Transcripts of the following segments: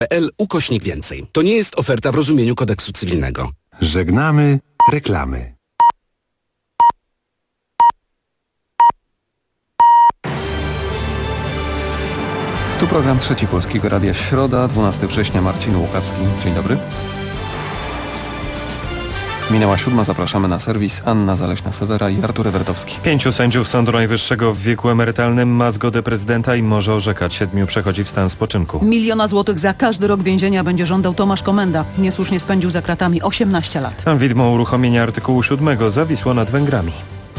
Więcej. To nie jest oferta w rozumieniu kodeksu cywilnego. Żegnamy reklamy. Tu program Trzeci Polskiego Radia, środa, 12 września, Marcin Łukawski. Dzień dobry. Minęła 7, zapraszamy na serwis. Anna Zaleśna-Sewera i Artur Ewertowski. 5 sędziów Sądu Najwyższego w wieku emerytalnym ma zgodę prezydenta i może orzekać. 7 przechodzi w stan spoczynku. 1 000 000 złotych za każdy rok więzienia będzie żądał Tomasz Komenda. Niesłusznie spędził za kratami 18 lat. Widmo uruchomienia artykułu 7 zawisło nad Węgrami.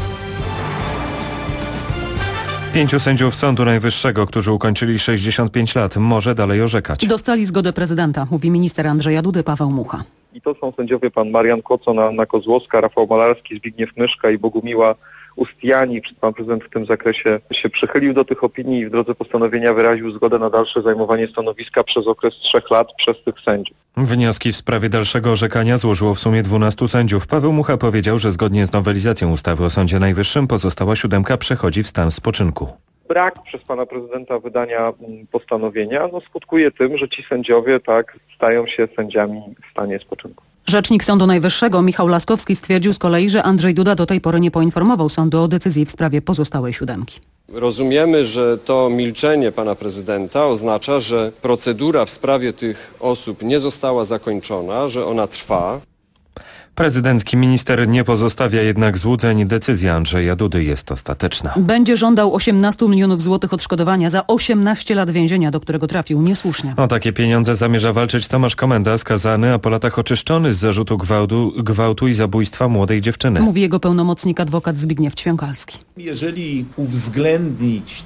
5 sędziów Sądu Najwyższego, którzy ukończyli 65 lat, może dalej orzekać. Dostali zgodę prezydenta, mówi minister Andrzeja Dudy Paweł Mucha. I to są sędziowie pan Marian Kocon, Anna Kozłowska, Rafał Malarski, Zbigniew Myszka i Bogumiła Ustiani. Pan prezydent w tym zakresie się przychylił do tych opinii i w drodze postanowienia wyraził zgodę na dalsze zajmowanie stanowiska przez okres 3 lat przez tych sędziów. Wnioski w sprawie dalszego orzekania złożyło w sumie 12 sędziów. Paweł Mucha powiedział, że zgodnie z nowelizacją ustawy o Sądzie Najwyższym pozostała 7 przechodzi w stan spoczynku. Brak przez pana prezydenta wydania postanowienia skutkuje tym, że ci sędziowie stają się sędziami w stanie spoczynku. Rzecznik Sądu Najwyższego Michał Laskowski stwierdził z kolei, że Andrzej Duda do tej pory nie poinformował sądu o decyzji w sprawie pozostałej 7. Rozumiemy, że to milczenie pana prezydenta oznacza, że procedura w sprawie tych osób nie została zakończona, że ona trwa. Prezydencki minister nie pozostawia jednak złudzeń. Decyzja Andrzeja Dudy jest ostateczna. Będzie żądał 18 milionów złotych odszkodowania za 18 lat więzienia, do którego trafił niesłusznie. O takie pieniądze zamierza walczyć Tomasz Komenda, skazany, a po latach oczyszczony z zarzutu gwałtu i zabójstwa młodej dziewczyny. Mówi jego pełnomocnik adwokat Zbigniew Ćwiąkalski. Jeżeli uwzględnić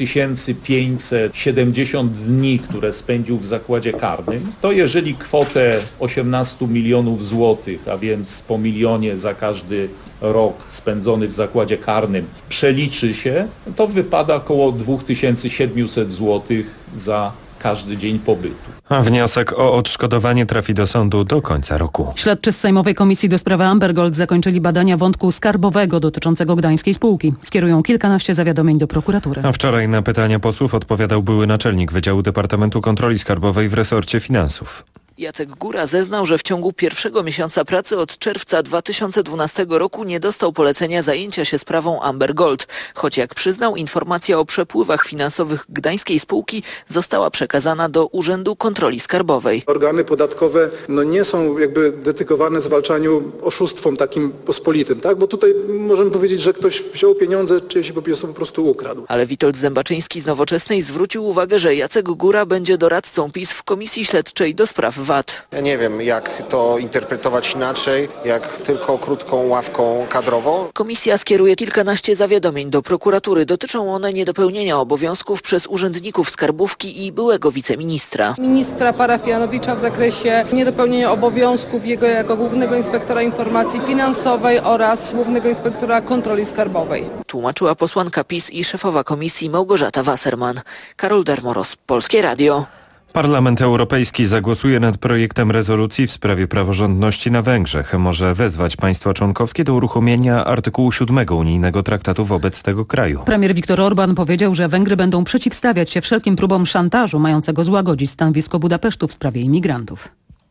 6570 dni, które spędził w zakładzie karnym, to jeżeli kwotę 18 milionów złotych, a więc po milionie za każdy rok spędzony w zakładzie karnym przeliczy się, to wypada około 2700 złotych za każdy dzień pobytu. A wniosek o odszkodowanie trafi do sądu do końca roku. Śledczy z Sejmowej Komisji do sprawy Amber Gold zakończyli badania wątku skarbowego dotyczącego gdańskiej spółki. Skierują kilkanaście zawiadomień do prokuratury. A wczoraj na pytania posłów odpowiadał były naczelnik Wydziału Departamentu Kontroli Skarbowej w resorcie finansów. Jacek Góra zeznał, że w ciągu pierwszego miesiąca pracy od czerwca 2012 roku nie dostał polecenia zajęcia się sprawą Amber Gold. Choć jak przyznał, informacja o przepływach finansowych gdańskiej spółki została przekazana do Urzędu Kontroli Skarbowej. Organy podatkowe nie są dedykowane zwalczaniu oszustwom takim pospolitym, tak? Bo tutaj możemy powiedzieć, że ktoś wziął pieniądze, czy się po prostu ukradł. Ale Witold Zębaczyński z Nowoczesnej zwrócił uwagę, że Jacek Góra będzie doradcą PiS w Komisji Śledczej do spraw VAT. Ja nie wiem, jak to interpretować inaczej, jak tylko krótką ławką kadrową. Komisja skieruje kilkanaście zawiadomień do prokuratury. Dotyczą one niedopełnienia obowiązków przez urzędników skarbówki i byłego wiceministra. Ministra Parafianowicza w zakresie niedopełnienia obowiązków jego jako głównego inspektora informacji finansowej oraz głównego inspektora kontroli skarbowej. Tłumaczyła posłanka PiS i szefowa komisji Małgorzata Wasserman. Karol Dermoros, Polskie Radio. Parlament Europejski zagłosuje nad projektem rezolucji w sprawie praworządności na Węgrzech. Może wezwać państwa członkowskie do uruchomienia artykułu 7 unijnego traktatu wobec tego kraju. Premier Viktor Orbán powiedział, że Węgry będą przeciwstawiać się wszelkim próbom szantażu mającego złagodzić stanowisko Budapesztu w sprawie imigrantów.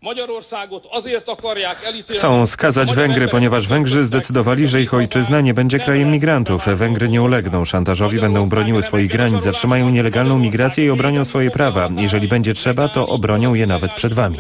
Chcą skazać Węgry, ponieważ Węgrzy zdecydowali, że ich ojczyzna nie będzie krajem migrantów. Węgry nie ulegną szantażowi, będą broniły swoich granic, zatrzymają nielegalną migrację i obronią swoje prawa. Jeżeli będzie trzeba, to obronią je nawet przed wami.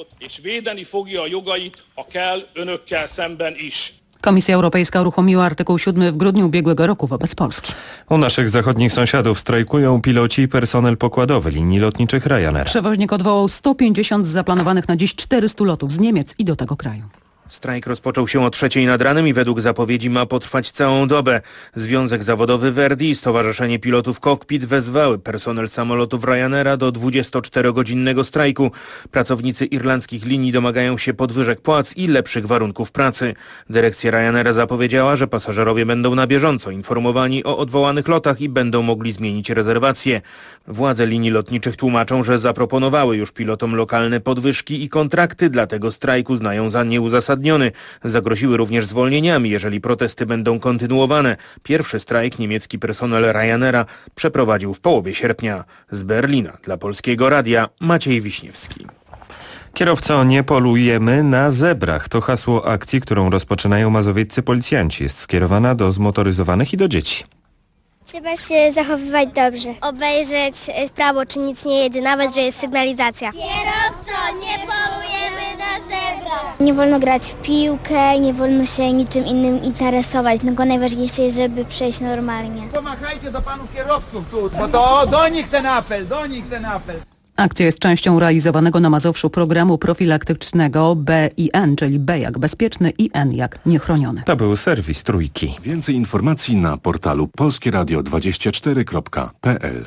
Komisja Europejska uruchomiła artykuł 7 w grudniu ubiegłego roku wobec Polski. U naszych zachodnich sąsiadów strajkują piloci i personel pokładowy linii lotniczych Ryanair. Przewoźnik odwołał 150 z zaplanowanych na dziś 400 lotów z Niemiec i do tego kraju. Strajk rozpoczął się o 3:00 nad ranem i według zapowiedzi ma potrwać całą dobę. Związek Zawodowy Verdi i Stowarzyszenie Pilotów Cockpit wezwały personel samolotów Ryanaira do 24-godzinnego strajku. Pracownicy irlandzkich linii domagają się podwyżek płac i lepszych warunków pracy. Dyrekcja Ryanaira zapowiedziała, że pasażerowie będą na bieżąco informowani o odwołanych lotach i będą mogli zmienić rezerwacje. Władze linii lotniczych tłumaczą, że zaproponowały już pilotom lokalne podwyżki i kontrakty, dlatego strajk uznają za nieuzasadniony. uzasadniony. Zagroziły również zwolnieniami, jeżeli protesty będą kontynuowane. Pierwszy strajk niemiecki personel Ryanaira przeprowadził w połowie sierpnia. Z Berlina dla Polskiego Radia Maciej Wiśniewski. Kierowco, nie polujemy na zebrach. To hasło akcji, którą rozpoczynają mazowieccy policjanci. Jest skierowana do zmotoryzowanych i do dzieci. Trzeba się zachowywać dobrze. Obejrzeć prawo, czy nic nie jedzie, nawet że jest sygnalizacja. Kierowco, nie polujemy na zebra. Nie wolno grać w piłkę, nie wolno się niczym innym interesować. Tylko najważniejsze jest, żeby przejść normalnie. Pomachajcie do panów kierowców tu, bo to do nich ten apel. Akcja jest częścią realizowanego na Mazowszu programu profilaktycznego BIN, czyli B jak bezpieczny i N jak niechroniony. To był serwis Trójki. Więcej informacji na portalu polskieradio24.pl.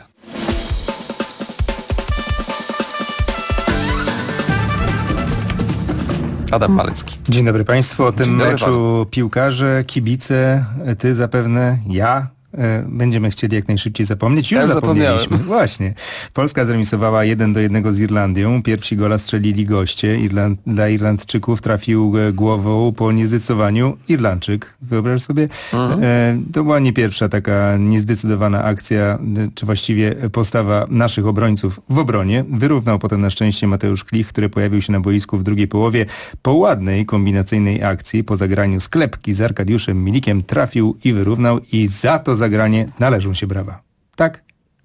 Adam Malecki. Dzień dobry Państwu. O tym meczu piłkarze, kibice, ty zapewne, ja. Będziemy chcieli jak najszybciej zapomnieć. Już zapomnieliśmy. Właśnie. Polska zremisowała 1-1 z Irlandią. Pierwsi gola strzelili goście. Dla Irlandczyków trafił głową po niezdecydowaniu Irlandczyk. Wyobraź sobie. To była nie pierwsza taka niezdecydowana akcja, czy właściwie postawa naszych obrońców w obronie. Wyrównał potem na szczęście Mateusz Klich, który pojawił się na boisku w drugiej połowie. Po ładnej, kombinacyjnej akcji, po zagraniu sklepki z Arkadiuszem Milikiem trafił i wyrównał i za to zagranie należą się brawa. Tak?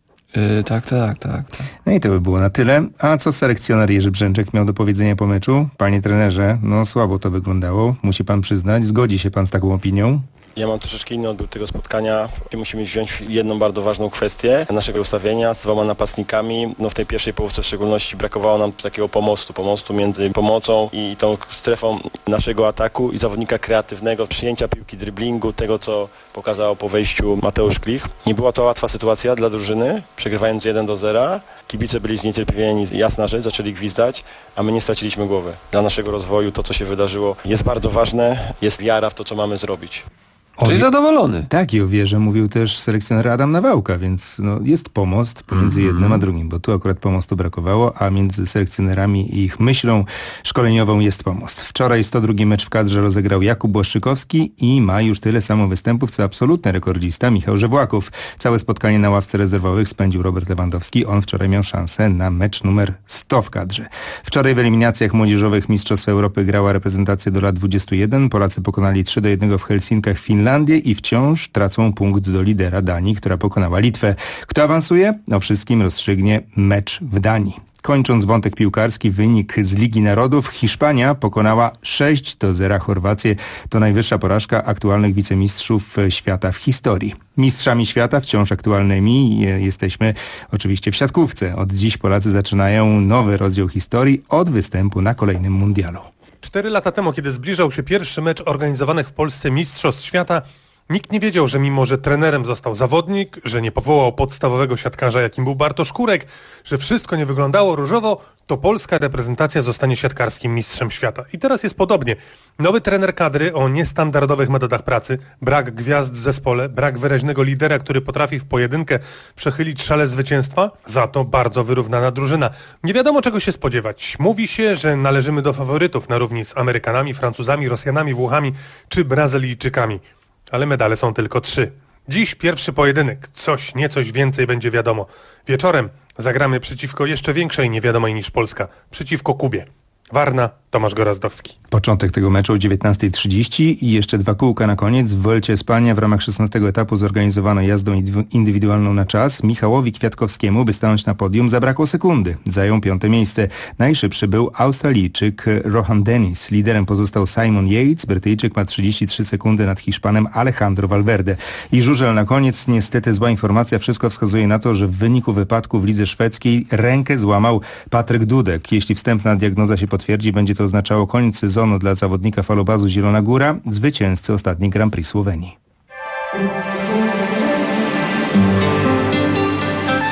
Tak. No i to by było na tyle. A co selekcjoner Jerzy Brzęczek miał do powiedzenia po meczu? Panie trenerze, no słabo to wyglądało. Musi pan przyznać. Zgodzi się pan z taką opinią? Ja mam troszeczkę inny odbiór tego spotkania. Musimy wziąć jedną bardzo ważną kwestię naszego ustawienia z 2 napastnikami. No w tej pierwszej połówce w szczególności brakowało nam takiego pomostu między pomocą i tą strefą naszego ataku i zawodnika kreatywnego, przyjęcia piłki, driblingu, tego co pokazał po wejściu Mateusz Klich. Nie była to łatwa sytuacja dla drużyny, przegrywając 1-0. Kibice byli zniecierpliwieni, jasna rzecz, zaczęli gwizdać, a my nie straciliśmy głowy. Dla naszego rozwoju to, co się wydarzyło, jest bardzo ważne, jest wiara w to, co mamy zrobić. Czyli zadowolony. Tak, i o wierze mówił też selekcjoner Adam Nawałka, więc no, jest pomost pomiędzy jednym a drugim, bo tu akurat pomostu brakowało, a między selekcjonerami i ich myślą szkoleniową jest pomost. Wczoraj 102 mecz w kadrze rozegrał Jakub Błaszczykowski i ma już tyle samo występów, co absolutny rekordzista Michał Żewłaków. Całe spotkanie na ławce rezerwowych spędził Robert Lewandowski. On wczoraj miał szansę na mecz numer 100 w kadrze. Wczoraj w eliminacjach młodzieżowych Mistrzostw Europy grała reprezentacja do lat 21. Polacy pokonali 3-1 w Helsinkach Finlandię i wciąż tracą punkt do lidera Danii, która pokonała Litwę. Kto awansuje? O wszystkim rozstrzygnie mecz w Danii. Kończąc wątek piłkarski, wynik z Ligi Narodów. Hiszpania pokonała 6-0 Chorwację. To najwyższa porażka aktualnych wicemistrzów świata w historii. Mistrzami świata, wciąż aktualnymi, jesteśmy oczywiście w siatkówce. Od dziś Polacy zaczynają nowy rozdział historii od występu na kolejnym mundialu. 4 lata temu, kiedy zbliżał się pierwszy mecz organizowanych w Polsce Mistrzostw Świata, nikt nie wiedział, że mimo, że trenerem został zawodnik, że nie powołał podstawowego siatkarza, jakim był Bartosz Kurek, że wszystko nie wyglądało różowo, to polska reprezentacja zostanie siatkarskim mistrzem świata. I teraz jest podobnie. Nowy trener kadry o niestandardowych metodach pracy, brak gwiazd w zespole, brak wyraźnego lidera, który potrafi w pojedynkę przechylić szale zwycięstwa, za to bardzo wyrównana drużyna. Nie wiadomo czego się spodziewać. Mówi się, że należymy do faworytów na równi z Amerykanami, Francuzami, Rosjanami, Włochami czy Brazylijczykami. Ale medale są tylko 3. Dziś pierwszy pojedynek. Niecoś więcej będzie wiadomo. Wieczorem zagramy przeciwko jeszcze większej niewiadomej niż Polska. Przeciwko Kubie. Warna, Tomasz Gorazdowski. Początek tego meczu o 19:30 i jeszcze 2 kółka na koniec. W Vuelcie Espania w ramach 16 etapu zorganizowano jazdę indywidualną na czas. Michałowi Kwiatkowskiemu, by stanąć na podium, zabrakło sekundy. Zajął 5. miejsce. Najszybszy był Australijczyk Rohan Dennis. Liderem pozostał Simon Yates. Brytyjczyk ma 33 sekundy nad Hiszpanem Alejandro Valverde. I żużel na koniec. Niestety zła informacja. Wszystko wskazuje na to, że w wyniku wypadku w lidze szwedzkiej rękę złamał Patryk Dudek. Jeśli wstępna diagnoza się potwierdzi, będzie to oznaczało koniec sezonu dla zawodnika falobazu Zielona Góra, zwycięzcy ostatniej Grand Prix Słowenii.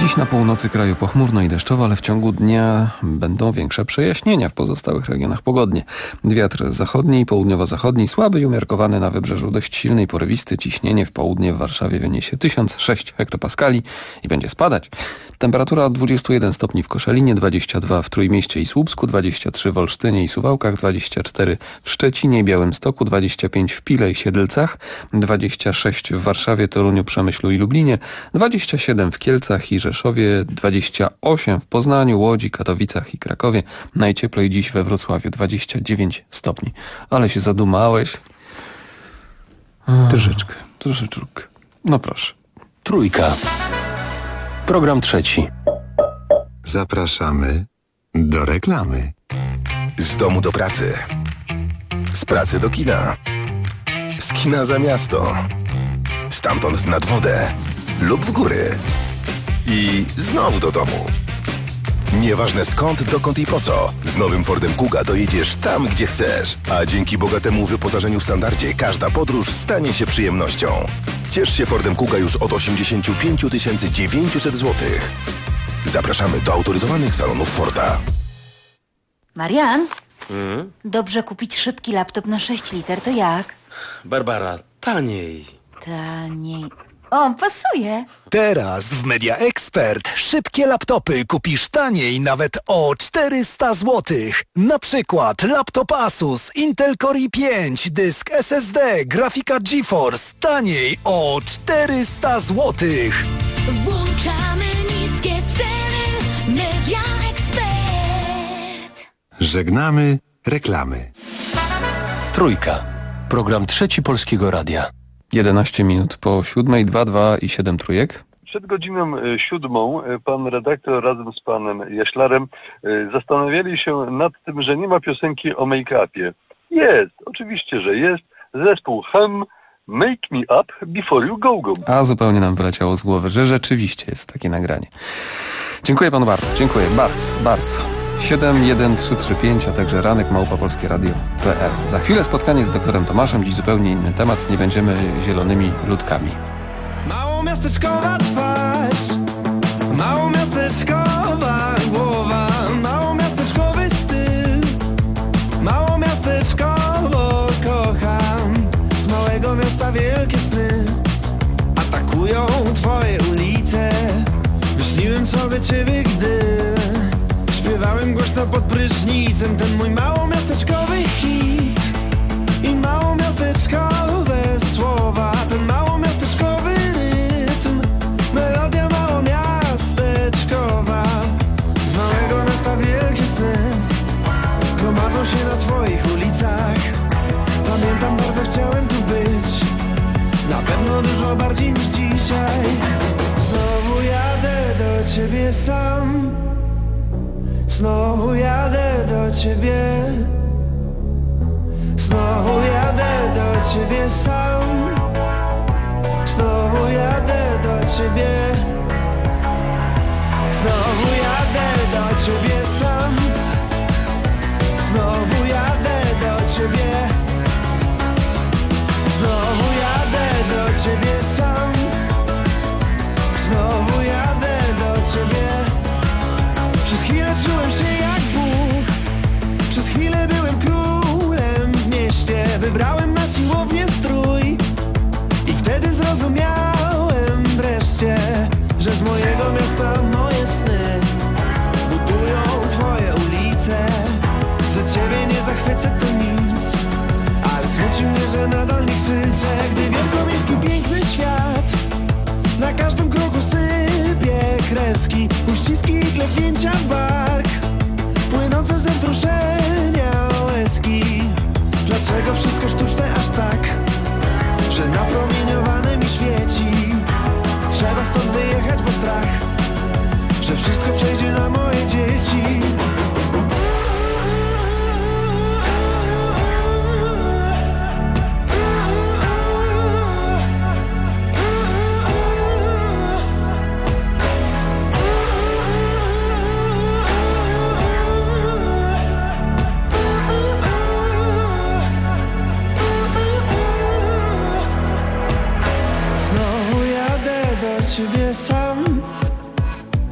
Dziś na północy kraju pochmurno i deszczowo, ale w ciągu dnia będą większe przejaśnienia. W pozostałych regionach pogodnie. Wiatr zachodni i południowo-zachodni słaby i umiarkowany, na wybrzeżu dość silny i porywisty. Ciśnienie w południe w Warszawie wyniesie 1006 hektopaskali i będzie spadać. Temperatura od 21 stopni w Koszalinie, 22 w Trójmieście i Słupsku, 23 w Olsztynie i Suwałkach, 24 w Szczecinie i Białymstoku, 25 w Pile i Siedlcach, 26 w Warszawie, Toruniu, Przemyślu i Lublinie, 27 w Kielcach i Rzeszowie, 28 w Poznaniu, Łodzi, Katowicach i Krakowie. Najcieplej dziś we Wrocławiu, 29 stopni. Ale się zadumałeś. Troszeczkę. No proszę. Trójka. Program trzeci. Zapraszamy do reklamy. Z domu do pracy. Z pracy do kina. Z kina za miasto. Stamtąd nad wodę. Lub w góry. I znowu do domu. Nieważne skąd, dokąd i po co. Z nowym Fordem Kuga dojedziesz tam, gdzie chcesz. A dzięki bogatemu wyposażeniu Standardzie każda podróż stanie się przyjemnością. Ciesz się Fordem Kuga już od 85 900 zł. Zapraszamy do autoryzowanych salonów Forda. Marian, dobrze kupić szybki laptop na 6 liter, to jak? Barbara, taniej. O, pasuje. Teraz w Media Expert szybkie laptopy kupisz taniej nawet o 400 zł. Na przykład laptop Asus Intel Core i5, dysk SSD, grafika GeForce taniej o 400 zł. Włączamy niskie ceny. Media Expert. Żegnamy reklamy. Trójka. Program trzeci Polskiego Radia. 11 minut po 7, 2, 2 i 7 trójek. Przed godziną 7 pan redaktor razem z panem Jaślarem zastanawiali się nad tym, że nie ma piosenki o make-upie. Jest, oczywiście, że jest. Zespół Hem, Make Me Up Before You Go Go. A zupełnie nam wyleciało z głowy, że rzeczywiście jest takie nagranie. Dziękuję panu bardzo, dziękuję bardzo. 71335, a także ranek@polskieradio.pl. Za chwilę spotkanie z doktorem Tomaszem, dziś zupełnie inny temat, nie będziemy zielonymi ludkami. Małomiasteczkowa twarz, małomiasteczkowa głowa, małomiasteczkowy styl, małomiasteczkowo kocham. Z małego miasta wielkie sny atakują twoje ulice. Myśliłem sobie ciebie, gdy śpiewałem głośno pod prysznicem ten mój małomiasteczkowy hit i małomiasteczkowe słowa, ten małomiasteczkowy rytm, melodia małomiasteczkowa. Z małego miasta wielkie sny gromadzą się na twoich ulicach. Pamiętam, bardzo chciałem tu być, na pewno dużo bardziej niż dzisiaj. Znowu jadę do ciebie sam, znowu jadę do ciebie, znowu jadę do ciebie sam, znowu jadę do ciebie, znowu jadę do ciebie sam, znowu jadę do ciebie, znowu jadę do ciebie sam, znowu jadę do ciebie. Przez chwilę czułem się jak Bóg, przez chwilę byłem królem w mieście. Wybrałem na siłownię strój i wtedy zrozumiałem wreszcie, że z mojego miasta moje sny budują twoje ulice. Że ciebie nie zachwycę to nic, ale smuci mnie, że nadal nie krzyczę. Gdy wielkomiejski piękny świat na każdym kroku sypie kreski, uściski i klepnięcia w bark, płynące ze wzruszenia łezki. Dlaczego wszystko sztuczne aż tak, że napromieniowane mi świeci? Trzeba stąd wyjechać, bo strach, że wszystko przejdzie na moje dzieci. Znowu jadę do ciebie sam,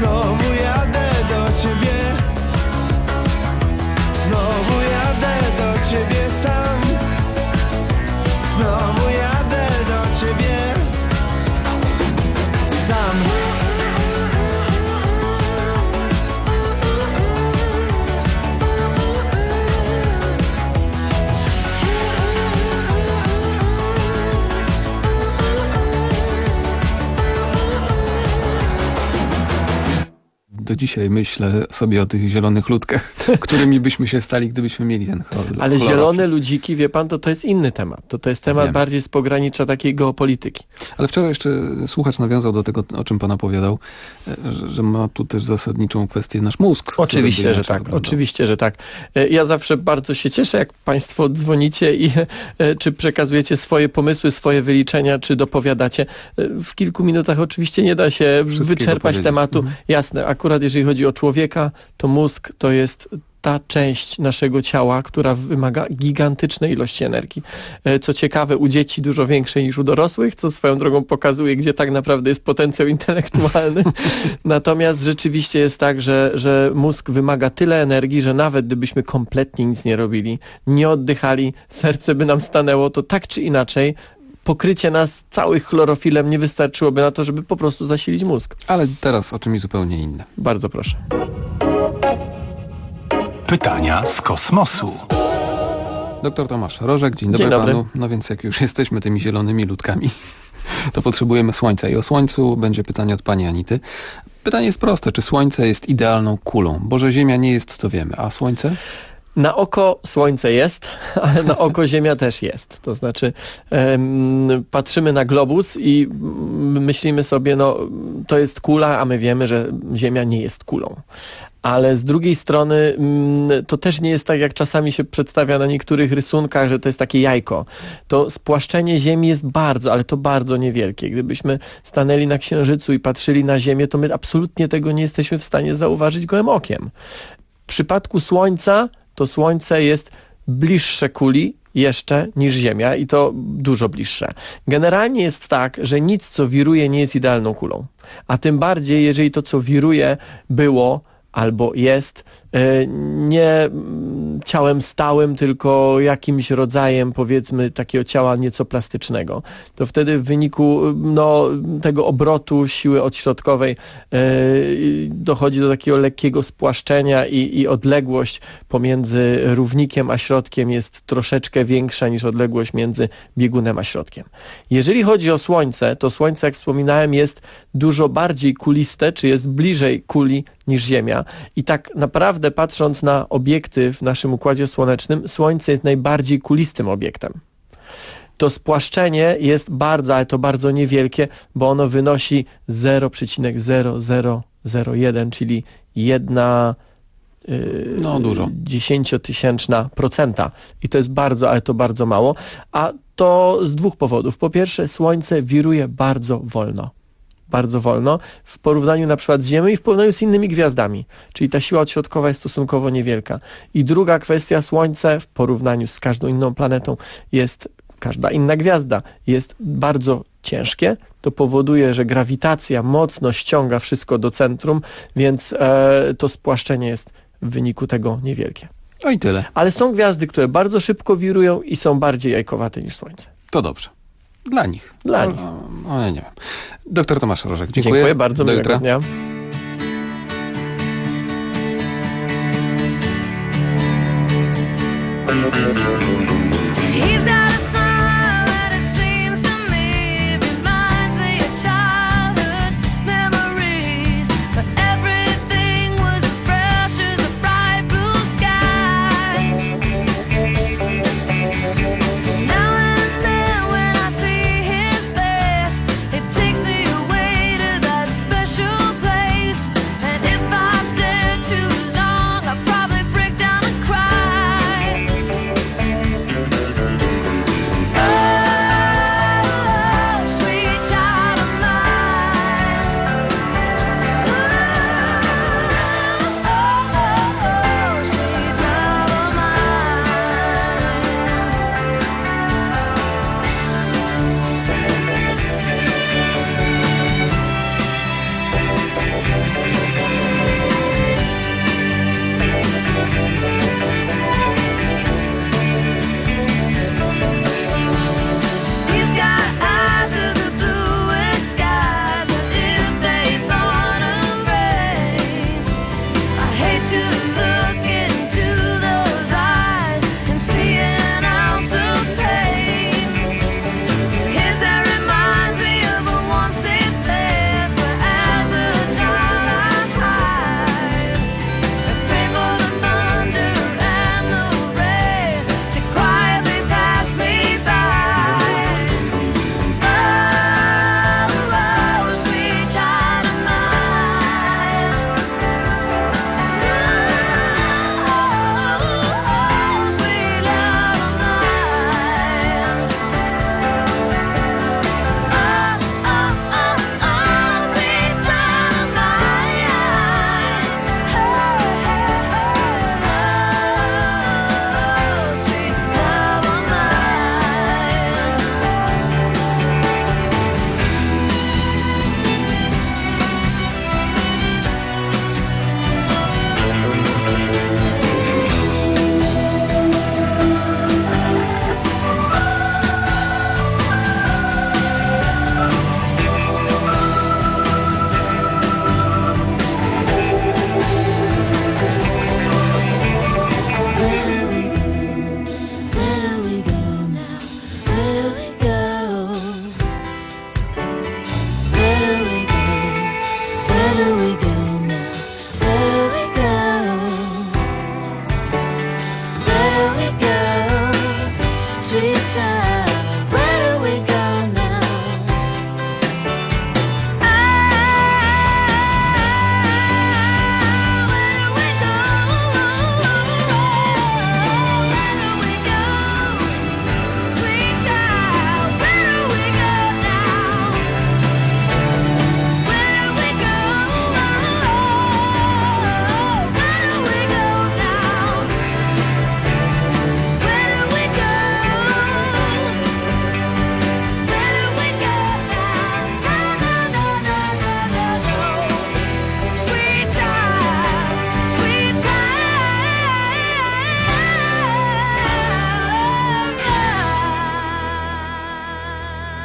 Znowu jadę do ciebie. Znowu jadę do ciebie sam. Znowu jadę do ciebie sam. Do dzisiaj myślę sobie o tych zielonych ludkach, którymi byśmy się stali, gdybyśmy mieli ten Ale zielone ludziki, wie pan, to jest inny temat. To jest temat bardziej z pogranicza takiej geopolityki. Ale wczoraj jeszcze słuchacz nawiązał do tego, o czym pan opowiadał, że ma tu też zasadniczą kwestię nasz mózg. Oczywiście, że tak. Oczywiście, że tak. Ja zawsze bardzo się cieszę, jak państwo dzwonicie i czy przekazujecie swoje pomysły, swoje wyliczenia, czy dopowiadacie. W kilku minutach oczywiście nie da się wyczerpać tematu. Jasne, akurat jeżeli chodzi o człowieka, to mózg to jest ta część naszego ciała, która wymaga gigantycznej ilości energii. Co ciekawe, u dzieci dużo większej niż u dorosłych, co swoją drogą pokazuje, gdzie tak naprawdę jest potencjał intelektualny. Natomiast rzeczywiście jest tak, że mózg wymaga tyle energii, że nawet gdybyśmy kompletnie nic nie robili, nie oddychali, serce by nam stanęło, to tak czy inaczej pokrycie nas całych chlorofilem nie wystarczyłoby na to, żeby po prostu zasilić mózg. Ale teraz o czymś zupełnie innym. Bardzo proszę. Pytania z kosmosu. Doktor Tomasz Rożek, dzień dobry panu. No więc jak już jesteśmy tymi zielonymi ludkami, to potrzebujemy Słońca. I o Słońcu będzie pytanie od pani Anity. Pytanie jest proste. Czy Słońce jest idealną kulą? Bo że Ziemia nie jest, to wiemy. A Słońce? Na oko Słońce jest, ale na oko Ziemia też jest. To znaczy patrzymy na globus i myślimy sobie, no to jest kula, a my wiemy, że Ziemia nie jest kulą. Ale z drugiej strony to też nie jest tak, jak czasami się przedstawia na niektórych rysunkach, że to jest takie jajko. To spłaszczenie Ziemi jest bardzo, ale to bardzo niewielkie. Gdybyśmy stanęli na Księżycu i patrzyli na Ziemię, to my absolutnie tego nie jesteśmy w stanie zauważyć gołym okiem. W przypadku Słońca to Słońce jest bliższe kuli jeszcze niż Ziemia i to dużo bliższe. Generalnie jest tak, że nic, co wiruje, nie jest idealną kulą. A tym bardziej, jeżeli to, co wiruje, było albo jest nie ciałem stałym, tylko jakimś rodzajem, powiedzmy, takiego ciała nieco plastycznego. To wtedy w wyniku tego obrotu siły odśrodkowej dochodzi do takiego lekkiego spłaszczenia i odległość pomiędzy równikiem a środkiem jest troszeczkę większa niż odległość między biegunem a środkiem. Jeżeli chodzi o Słońce, to Słońce, jak wspominałem, jest dużo bardziej kuliste, czy jest bliżej kuli niż Ziemia. I tak naprawdę patrząc na obiekty w naszym Układzie Słonecznym, Słońce jest najbardziej kulistym obiektem. To spłaszczenie jest bardzo, ale to bardzo niewielkie, bo ono wynosi 0,0001, czyli 0,1%. I to jest bardzo, ale to bardzo mało. A to z dwóch powodów. Po pierwsze, Słońce wiruje bardzo wolno. Bardzo wolno, w porównaniu na przykład z Ziemią i w porównaniu z innymi gwiazdami. Czyli ta siła odśrodkowa jest stosunkowo niewielka. I druga kwestia, Słońce w porównaniu z każdą inną planetą każda inna gwiazda jest bardzo ciężkie. To powoduje, że grawitacja mocno ściąga wszystko do centrum, więc to spłaszczenie jest w wyniku tego niewielkie. No i tyle. Ale są gwiazdy, które bardzo szybko wirują i są bardziej jajkowate niż Słońce. To dobrze. Dla nich. Dla nich. Ja nie wiem. Doktor Tomasz Rożek, dziękuję. Dziękuję bardzo, do jutra. Dnia. Place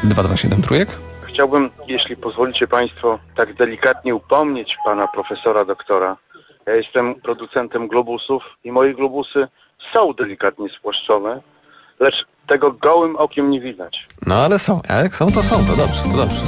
227 trójek. Chciałbym, jeśli pozwolicie Państwo, tak delikatnie upomnieć pana profesora doktora. Ja jestem producentem globusów i moje globusy są delikatnie spłaszczone, lecz tego gołym okiem nie widać. No ale są, a jak są, to dobrze, to dobrze.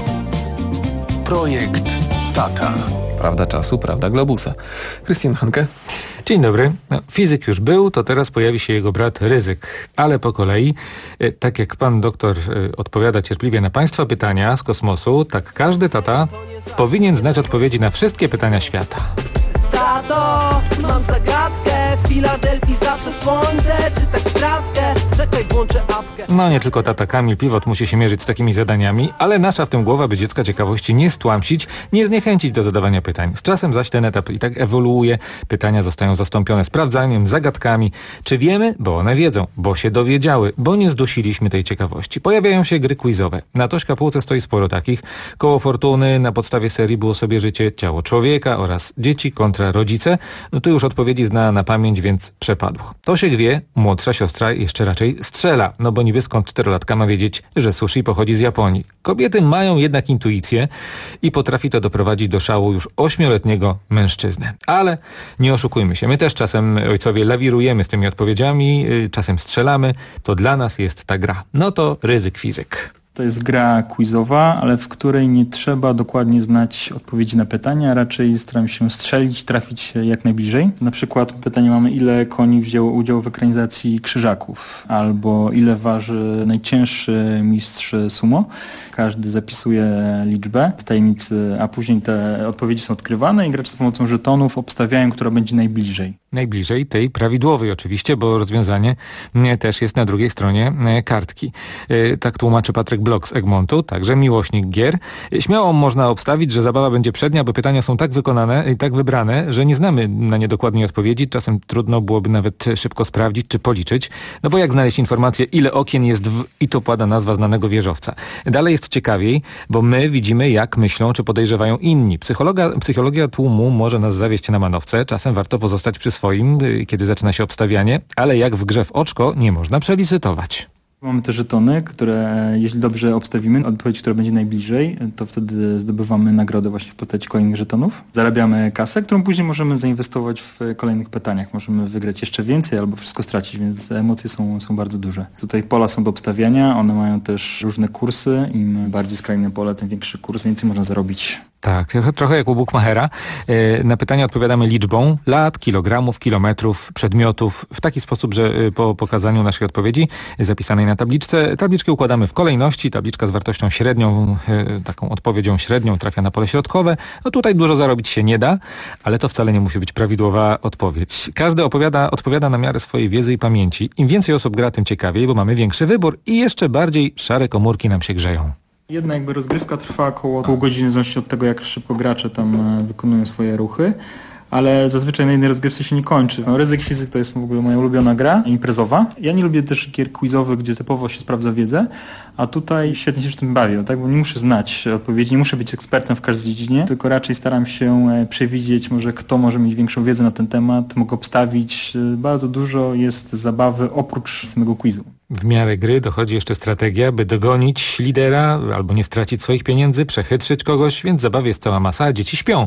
Projekt Tata. Prawda czasu, prawda globusa. Krystian Hanke. Dzień dobry. Fizyk już był, to teraz pojawi się jego brat Ryzyk. Ale po kolei, tak jak pan doktor odpowiada cierpliwie na państwa pytania z kosmosu, tak każdy tata powinien znać odpowiedzi na wszystkie pytania świata. Tato, mam zagadkę, w Filadelfii zawsze słońce, czy tak kratkę, czekaj, włączę apkę. No nie tylko tata Kamil Piwot musi się mierzyć z takimi zadaniami, ale nasza w tym głowa, by dziecka ciekawości nie stłamsić, nie zniechęcić do zadawania pytań. Z czasem zaś ten etap i tak ewoluuje, pytania zostają zastąpione sprawdzaniem, zagadkami. Czy wiemy? Bo one wiedzą, bo się dowiedziały, bo nie zdusiliśmy tej ciekawości. Pojawiają się gry quizowe. Na Tośka półce stoi sporo takich. Koło Fortuny, na podstawie serii Było sobie życie, Ciało człowieka oraz Dzieci kontra rodzice. No tu już odpowiedzi zna na pamięć, więc przepadł. Tosiek wie, młodsza siostra jeszcze raczej strzela, no bo niby skąd 4-latka ma wiedzieć, że sushi pochodzi z Japonii. Kobiety mają jednak intuicję i potrafi to doprowadzić do szału już 8-letniego mężczyzny. Ale nie oszukujmy się, my też czasem, ojcowie, lawirujemy z tymi odpowiedziami, czasem strzelamy, to dla nas jest ta gra. No to Ryzyk Fizyk. To jest gra quizowa, ale w której nie trzeba dokładnie znać odpowiedzi na pytania, raczej staram się strzelić, trafić jak najbliżej. Na przykład pytanie mamy, ile koni wzięło udział w ekranizacji Krzyżaków, albo ile waży najcięższy mistrz sumo. Każdy zapisuje liczbę w tajemnicy, a później te odpowiedzi są odkrywane i gracze z pomocą żetonów obstawiają, która będzie najbliżej. Najbliżej tej prawidłowej oczywiście, bo rozwiązanie też jest na drugiej stronie kartki. Tak tłumaczy Patryk Blok z Egmontu, także miłośnik gier. Śmiało można obstawić, że zabawa będzie przednia, bo pytania są tak wykonane i tak wybrane, że nie znamy na nie dokładnie odpowiedzi. Czasem trudno byłoby nawet szybko sprawdzić czy policzyć. No bo jak znaleźć informację, ile okien jest i to pada nazwa znanego wieżowca. Dalej jest ciekawiej, bo my widzimy, jak myślą czy podejrzewają inni. Psychologia tłumu może nas zawieść na manowce. Czasem warto pozostać przy swoim, kiedy zaczyna się obstawianie, ale jak w grze w oczko nie można przelicytować. Mamy te żetony, które jeśli dobrze obstawimy odpowiedź, która będzie najbliżej, to wtedy zdobywamy nagrodę właśnie w postaci kolejnych żetonów. Zarabiamy kasę, którą później możemy zainwestować w kolejnych pytaniach. Możemy wygrać jeszcze więcej albo wszystko stracić, więc emocje są bardzo duże. Tutaj pola są do obstawiania, one mają też różne kursy. Im bardziej skrajne pole, tym większy kurs, więcej można zarobić. Tak, trochę jak u Bukmachera. Na pytania odpowiadamy liczbą lat, kilogramów, kilometrów, przedmiotów w taki sposób, że po pokazaniu naszej odpowiedzi zapisanej na tabliczce, tabliczki układamy w kolejności, tabliczka z wartością średnią, taką odpowiedzią średnią trafia na pole środkowe. No tutaj dużo zarobić się nie da, ale to wcale nie musi być prawidłowa odpowiedź. Każdy odpowiada na miarę swojej wiedzy i pamięci. Im więcej osób gra, tym ciekawiej, bo mamy większy wybór i jeszcze bardziej szare komórki nam się grzeją. Jedna rozgrywka trwa około pół godziny, w zależności od tego, jak szybko gracze tam wykonują swoje ruchy, ale zazwyczaj na jednej rozgrywce się nie kończy. Ryzyk Fizyk to jest w ogóle moja ulubiona gra imprezowa. Ja nie lubię też gier quizowych, gdzie typowo się sprawdza wiedzę, a tutaj świetnie się w tym bawię, tak? Bo nie muszę znać odpowiedzi, nie muszę być ekspertem w każdej dziedzinie, tylko raczej staram się przewidzieć może kto może mieć większą wiedzę na ten temat, mogę obstawić. Bardzo dużo jest zabawy oprócz samego quizu. W miarę gry dochodzi jeszcze strategia, by dogonić lidera albo nie stracić swoich pieniędzy, przechytrzyć kogoś, więc zabawy jest cała masa, a dzieci śpią.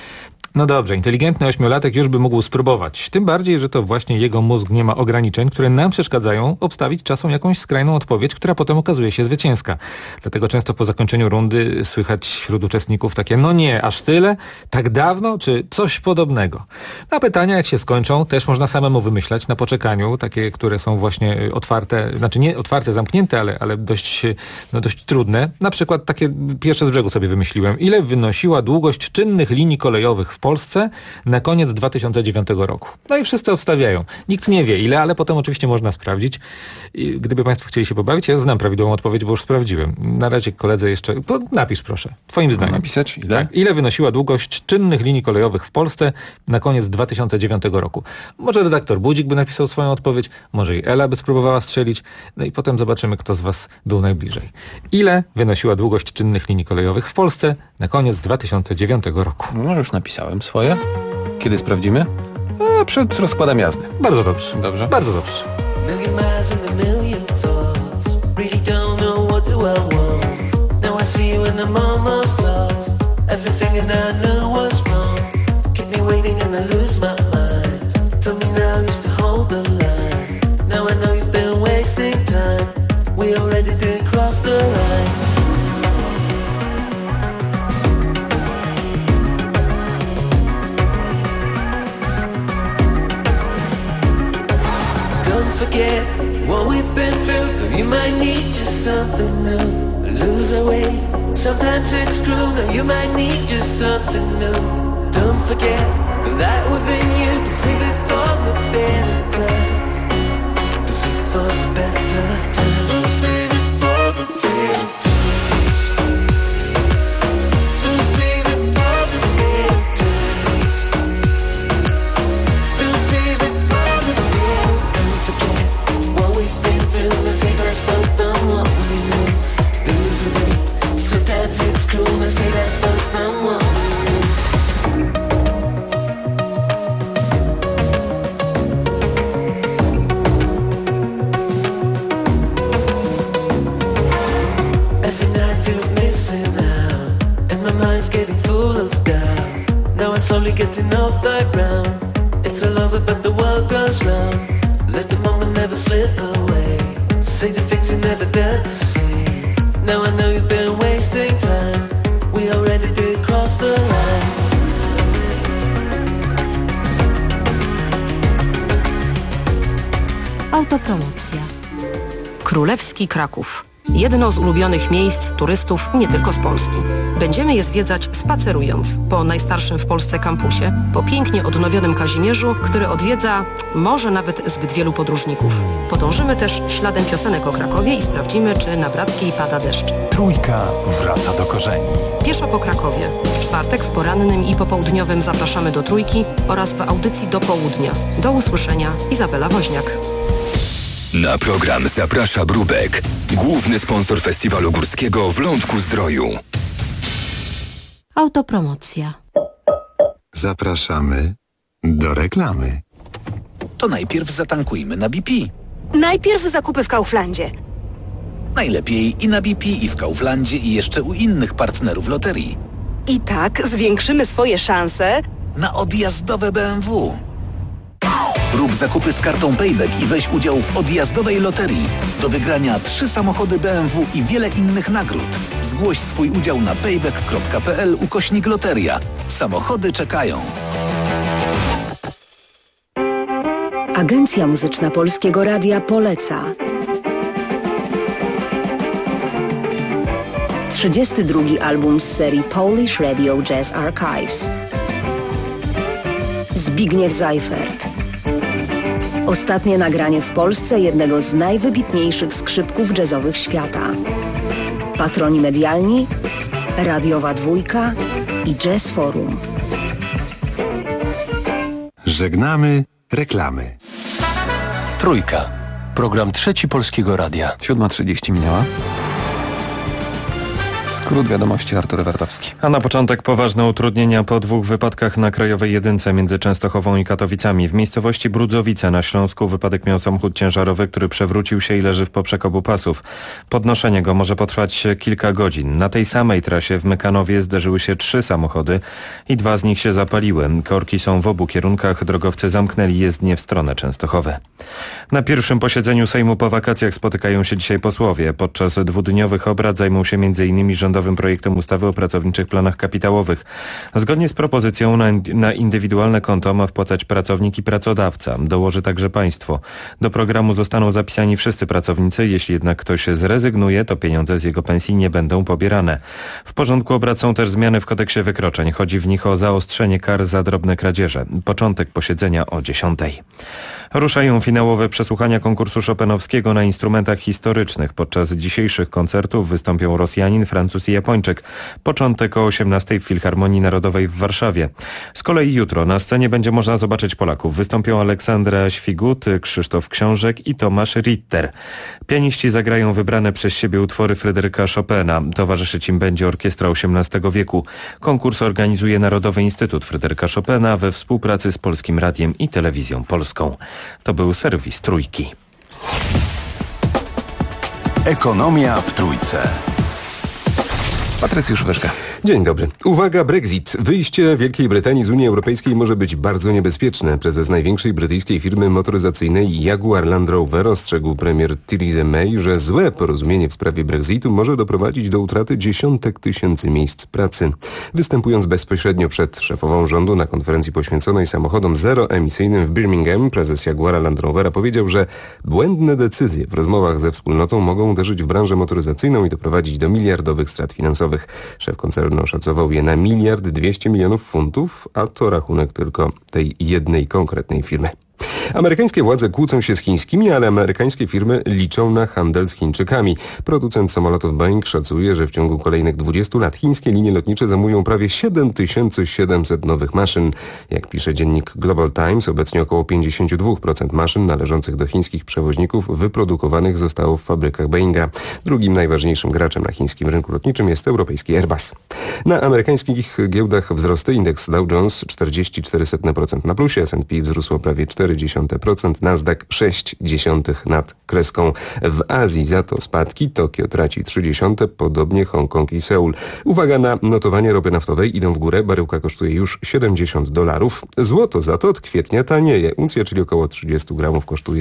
No dobrze, inteligentny 8-latek już by mógł spróbować. Tym bardziej, że to właśnie jego mózg nie ma ograniczeń, które nam przeszkadzają obstawić czasem jakąś skrajną odpowiedź, która potem okazuje się zwycięska. Dlatego często po zakończeniu rundy słychać wśród uczestników takie no nie, aż tyle? Tak dawno? Czy coś podobnego? A pytania jak się skończą też można samemu wymyślać na poczekaniu, takie, które są właśnie otwarte, znaczy nie otwarte, zamknięte, ale dość trudne. Na przykład takie pierwsze z brzegu sobie wymyśliłem. Ile wynosiła długość czynnych linii kolejowych w Polsce na koniec 2009 roku. No i wszyscy obstawiają. Nikt nie wie ile, ale potem oczywiście można sprawdzić. I gdyby Państwo chcieli się pobawić, ja znam prawidłową odpowiedź, bo już sprawdziłem. Na razie koledze jeszcze... Napisz proszę. Twoim zdaniem. Napisać? Ile? Tak. Ile wynosiła długość czynnych linii kolejowych w Polsce na koniec 2009 roku? Może redaktor Budzik by napisał swoją odpowiedź, może i Ela by spróbowała strzelić. No i potem zobaczymy, kto z Was był najbliżej. Ile wynosiła długość czynnych linii kolejowych w Polsce na koniec 2009 roku? No już napisałem swoje. Kiedy sprawdzimy? Przed rozkładem jazdy. Bardzo dobrze. Dobrze? Bardzo dobrze. Million miles and a million thoughts. Really don't know what do I want. when I'm almost lost. Everything that I knew was wrong. Keep me waiting and I lose my mind. Tell me now you still hold the line. Now I know you've been wasting time. We already did cross the line. Don't forget what we've been through. Though you might need just something new. Lose our way. Sometimes it's cruel. Now you might need just something new. Don't forget that within you. Don't save it for the better times. Don't save it for the better times. Don't save it for the better times. Don't save it for the better times. Don't save it for the better. Don't forget what we've been through. Let's save us both from what we knew. Lose the way. Sometimes it's cruel. Let's save us both from what we knew. Getting full of doubt. Now I'm slowly getting off the ground. It's all over but the world goes round. Let the moment never slip away. Say the things you never dared to say. Now I know you've been wasting time. We already did cross the line. Autopromocja. Królewski Kraków. Jedno z ulubionych miejsc turystów nie tylko z Polski. Będziemy je zwiedzać spacerując po najstarszym w Polsce kampusie, po pięknie odnowionym Kazimierzu, który odwiedza może nawet zbyt wielu podróżników. Podążymy też śladem piosenek o Krakowie i sprawdzimy, czy na Brackiej pada deszcz. Trójka wraca do korzeni. Pieszo po Krakowie. W czwartek w porannym i popołudniowym zapraszamy do Trójki oraz w audycji do południa. Do usłyszenia, Izabela Woźniak. Na program zaprasza Brubek, główny sponsor festiwalu górskiego w Lądku-Zdroju. Autopromocja. Zapraszamy do reklamy. To najpierw zatankujmy na BP. Najpierw zakupy w Kauflandzie. Najlepiej i na BP, i w Kauflandzie, i jeszcze u innych partnerów loterii. I tak zwiększymy swoje szanse na odjazdowe BMW. Rób zakupy z kartą Payback i weź udział w odjazdowej loterii. Do wygrania 3 samochody BMW i wiele innych nagród. Zgłoś swój udział na payback.pl/loteria. Samochody czekają. Agencja Muzyczna Polskiego Radia poleca 32. album z serii Polish Radio Jazz Archives. Zbigniew Seifert. Ostatnie nagranie w Polsce jednego z najwybitniejszych skrzypków jazzowych świata. Patroni medialni, Radiowa Dwójka i Jazz Forum. Żegnamy reklamy. Trójka. Program Trzeci Polskiego Radia. 7:30 minęła. Skrót wiadomości, Artur Ewertowski. A na początek poważne utrudnienia po 2 wypadkach na Krajowej Jedynce między Częstochową i Katowicami. W miejscowości Brudzowice na Śląsku wypadek miał samochód ciężarowy, który przewrócił się i leży w poprzek obu pasów. Podnoszenie go może potrwać kilka godzin. Na tej samej trasie w Mykanowie zderzyły się 3 samochody i 2 z nich się zapaliły. Korki są w obu kierunkach, drogowcy zamknęli jezdnię w stronę Częstochowy. Na pierwszym posiedzeniu Sejmu po wakacjach spotykają się dzisiaj posłowie. Podczas 2-dniowych obrad zajmą się m.in. rządowym projektem ustawy o pracowniczych planach kapitałowych. Zgodnie z propozycją na indywidualne konto ma wpłacać pracownik i pracodawca. Dołoży także państwo. Do programu zostaną zapisani wszyscy pracownicy. Jeśli jednak ktoś zrezygnuje, to pieniądze z jego pensji nie będą pobierane. W porządku obrad są też zmiany w kodeksie wykroczeń. Chodzi w nich o zaostrzenie kar za drobne kradzieże. Początek posiedzenia o 10:00. Ruszają finałowe przesłuchania konkursu chopinowskiego na instrumentach historycznych. Podczas dzisiejszych koncertów wystąpią Rosjanin, Francuz i Japończyk. Początek o 18:00 w Filharmonii Narodowej w Warszawie. Z kolei jutro na scenie będzie można zobaczyć Polaków. Wystąpią Aleksandra Świgut, Krzysztof Książek i Tomasz Ritter. Pianiści zagrają wybrane przez siebie utwory Fryderyka Chopina. Towarzyszyć im będzie orkiestra XVIII wieku. Konkurs organizuje Narodowy Instytut Fryderyka Chopina we współpracy z Polskim Radiem i Telewizją Polską. To był serwis Trójki. Ekonomia w Trójce. Patrycjusz Wyżka. Dzień dobry. Uwaga, Brexit. Wyjście Wielkiej Brytanii z Unii Europejskiej może być bardzo niebezpieczne. Prezes największej brytyjskiej firmy motoryzacyjnej Jaguar Land Rover ostrzegł premier Theresa May, że złe porozumienie w sprawie Brexitu może doprowadzić do utraty dziesiątek tysięcy miejsc pracy. Występując bezpośrednio przed szefową rządu na konferencji poświęconej samochodom zeroemisyjnym w Birmingham, prezes Jaguara Land Rovera powiedział, że błędne decyzje w rozmowach ze wspólnotą mogą uderzyć w branżę motoryzacyjną i doprowadzić do miliardowych strat finansowych. Szef koncernu oszacował je na 1 200 milionów funtów, a to rachunek tylko tej jednej konkretnej firmy. Amerykańskie władze kłócą się z chińskimi, ale amerykańskie firmy liczą na handel z Chińczykami. Producent samolotów Boeing szacuje, że w ciągu kolejnych 20 lat chińskie linie lotnicze zamówią prawie 7700 nowych maszyn. Jak pisze dziennik Global Times, obecnie około 52% maszyn należących do chińskich przewoźników wyprodukowanych zostało w fabrykach Boeinga. Drugim najważniejszym graczem na chińskim rynku lotniczym jest europejski Airbus. Na amerykańskich giełdach wzrosty. Indeks Dow Jones 0,44% na plusie, S&P wzrósło prawie 0,4%, Nasdaq 0,6 nad kreską. W Azji za to spadki. Tokio traci 0,3, podobnie Hongkong i Seul. Uwaga na notowanie ropy naftowej. Idą w górę. Baryłka kosztuje już $70. Złoto za to od kwietnia tanieje. Uncja, czyli około 30 gramów, kosztuje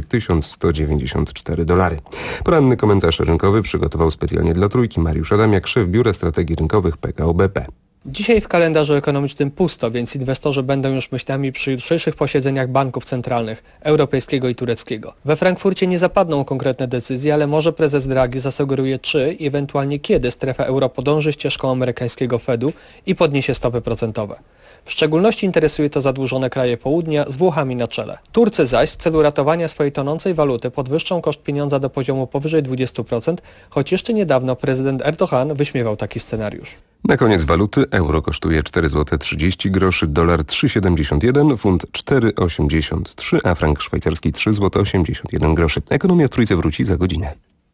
$1194. Poranny komentarz rynkowy przygotował specjalnie dla Trójki Mariusz Adamiak, szef Biura Strategii Rynkowych PKO BP. Dzisiaj w kalendarzu ekonomicznym pusto, więc inwestorzy będą już myślami przy jutrzejszych posiedzeniach banków centralnych, europejskiego i tureckiego. We Frankfurcie nie zapadną konkretne decyzje, ale może prezes Draghi zasugeruje, czy i ewentualnie kiedy strefa euro podąży ścieżką amerykańskiego Fedu i podniesie stopy procentowe. W szczególności interesuje to zadłużone kraje południa z Włochami na czele. Turcy zaś w celu ratowania swojej tonącej waluty podwyższą koszt pieniądza do poziomu powyżej 20%, choć jeszcze niedawno prezydent Erdogan wyśmiewał taki scenariusz. Na koniec waluty euro kosztuje 4,30 zł, dolar 3,71, funt 4,83, a frank szwajcarski 3,81 zł. Ekonomia w Trójce wróci za godzinę.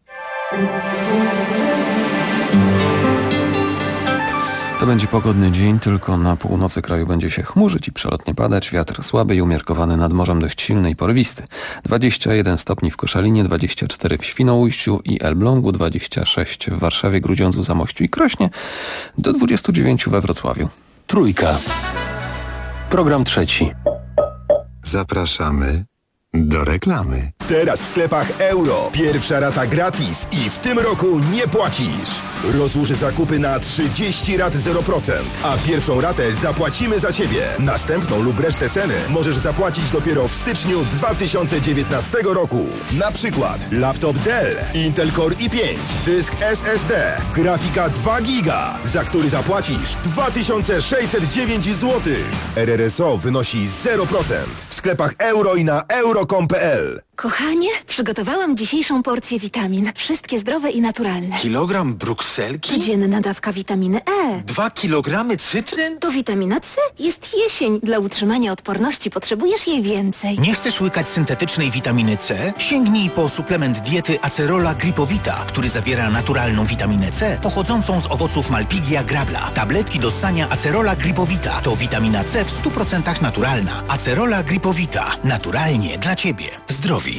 To będzie pogodny dzień, tylko na północy kraju będzie się chmurzyć i przelotnie padać. Wiatr słaby i umiarkowany, nad morzem dość silny i porywisty. 21 stopni w Koszalinie, 24 w Świnoujściu i Elblągu, 26 w Warszawie, Grudziądzu, Zamościu i Krośnie, do 29 we Wrocławiu. Trójka. Program trzeci. Zapraszamy do reklamy. Teraz w sklepach Euro. Pierwsza rata gratis i w tym roku nie płacisz. Rozłóż zakupy na 30 rat 0%, a pierwszą ratę zapłacimy za Ciebie. Następną lub resztę ceny możesz zapłacić dopiero w styczniu 2019 roku. Na przykład laptop Dell, Intel Core i5, dysk SSD, grafika 2 giga, za który zapłacisz 2609 zł. RRSO wynosi 0%. W sklepach Euro i na euro.com.pl. Kochanie, przygotowałam dzisiejszą porcję witamin. Wszystkie zdrowe i naturalne. Kilogram brukselki? Codzienna dawka witaminy E. 2 kilogramy cytryn? To witamina C. Jest jesień. Dla utrzymania odporności potrzebujesz jej więcej. Nie chcesz łykać syntetycznej witaminy C? Sięgnij po suplement diety Acerola Gripowita, który zawiera naturalną witaminę C pochodzącą z owoców Malpighia grabla. Tabletki do ssania Acerola Gripowita to witamina C w 100% naturalna. Acerola Gripowita. Naturalnie dla Ciebie. Zdrowit.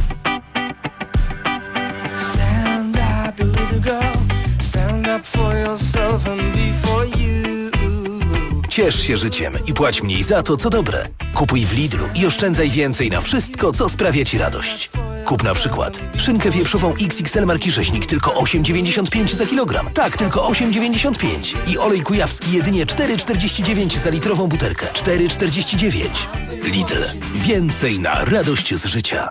Stand up, little girl. Stand up for yourself and be for you. Ciesz się życiem i płać mniej za to, co dobre. Kupuj w Lidlu i oszczędzaj więcej na wszystko, co sprawia Ci radość. Kup na przykład szynkę wieprzową XXL marki Rzeźnik tylko 8,95 za kilogram. Tak, tylko 8,95. I olej kujawski jedynie 4,49 za litrową butelkę. 4,49. Lidl. Więcej na radość z życia.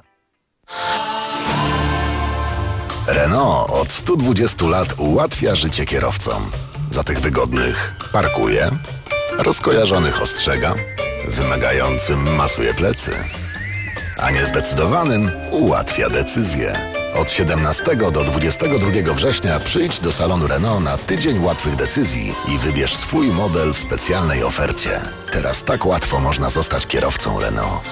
Renault od 120 lat ułatwia życie kierowcom. Za tych wygodnych parkuje, rozkojarzonych ostrzega, wymagającym masuje plecy, a niezdecydowanym ułatwia decyzję. Od 17 do 22 września przyjdź do salonu Renault na tydzień łatwych decyzji i wybierz swój model w specjalnej ofercie. Teraz tak łatwo można zostać kierowcą Renault.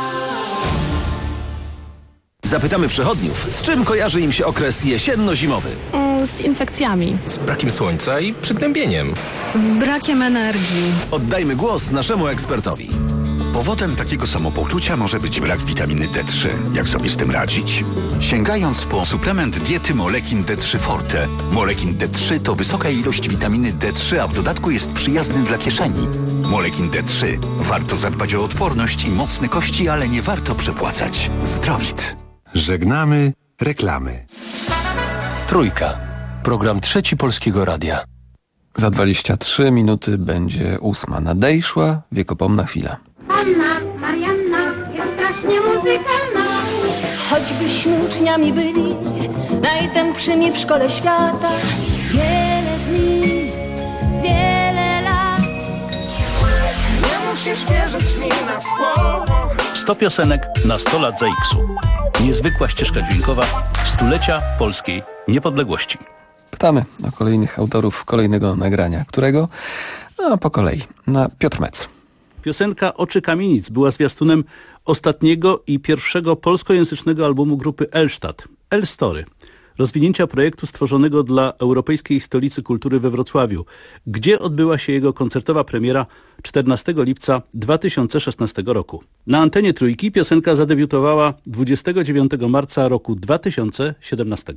Zapytamy przechodniów, z czym kojarzy im się okres jesienno-zimowy? Z infekcjami. Z brakiem słońca i przygnębieniem. Z brakiem energii. Oddajmy głos naszemu ekspertowi. Powodem takiego samopoczucia może być brak witaminy D3. Jak sobie z tym radzić? Sięgając po suplement diety Molekin D3 Forte. Molekin D3 to wysoka ilość witaminy D3, a w dodatku jest przyjazny dla kieszeni. Molekin D3. Warto zadbać o odporność i mocne kości, ale nie warto przepłacać. Zdrowit. Żegnamy reklamy. Trójka. Program Trzeci Polskiego Radia. Za 23 minuty będzie 8. Nadejszła wiekopomna chwila. Anna, Marianna jest strasznie muzykalna. Choćbyśmy uczniami byli najtępszymi w szkole świata. Wiele dni, wiele lat. Nie musisz wierzyć mi na słowo. 100 piosenek na 100 lat ZAX-u. Niezwykła ścieżka dźwiękowa stulecia polskiej niepodległości. Pytamy o kolejnych autorów kolejnego nagrania. Którego? A po kolei. Na Piotr Metz. Piosenka Oczy Kamienic była zwiastunem ostatniego i pierwszego polskojęzycznego albumu grupy Elstadt, L-Story, rozwinięcia projektu stworzonego dla Europejskiej Stolicy Kultury we Wrocławiu, gdzie odbyła się jego koncertowa premiera 14 lipca 2016 roku. Na antenie Trójki piosenka zadebiutowała 29 marca roku 2017.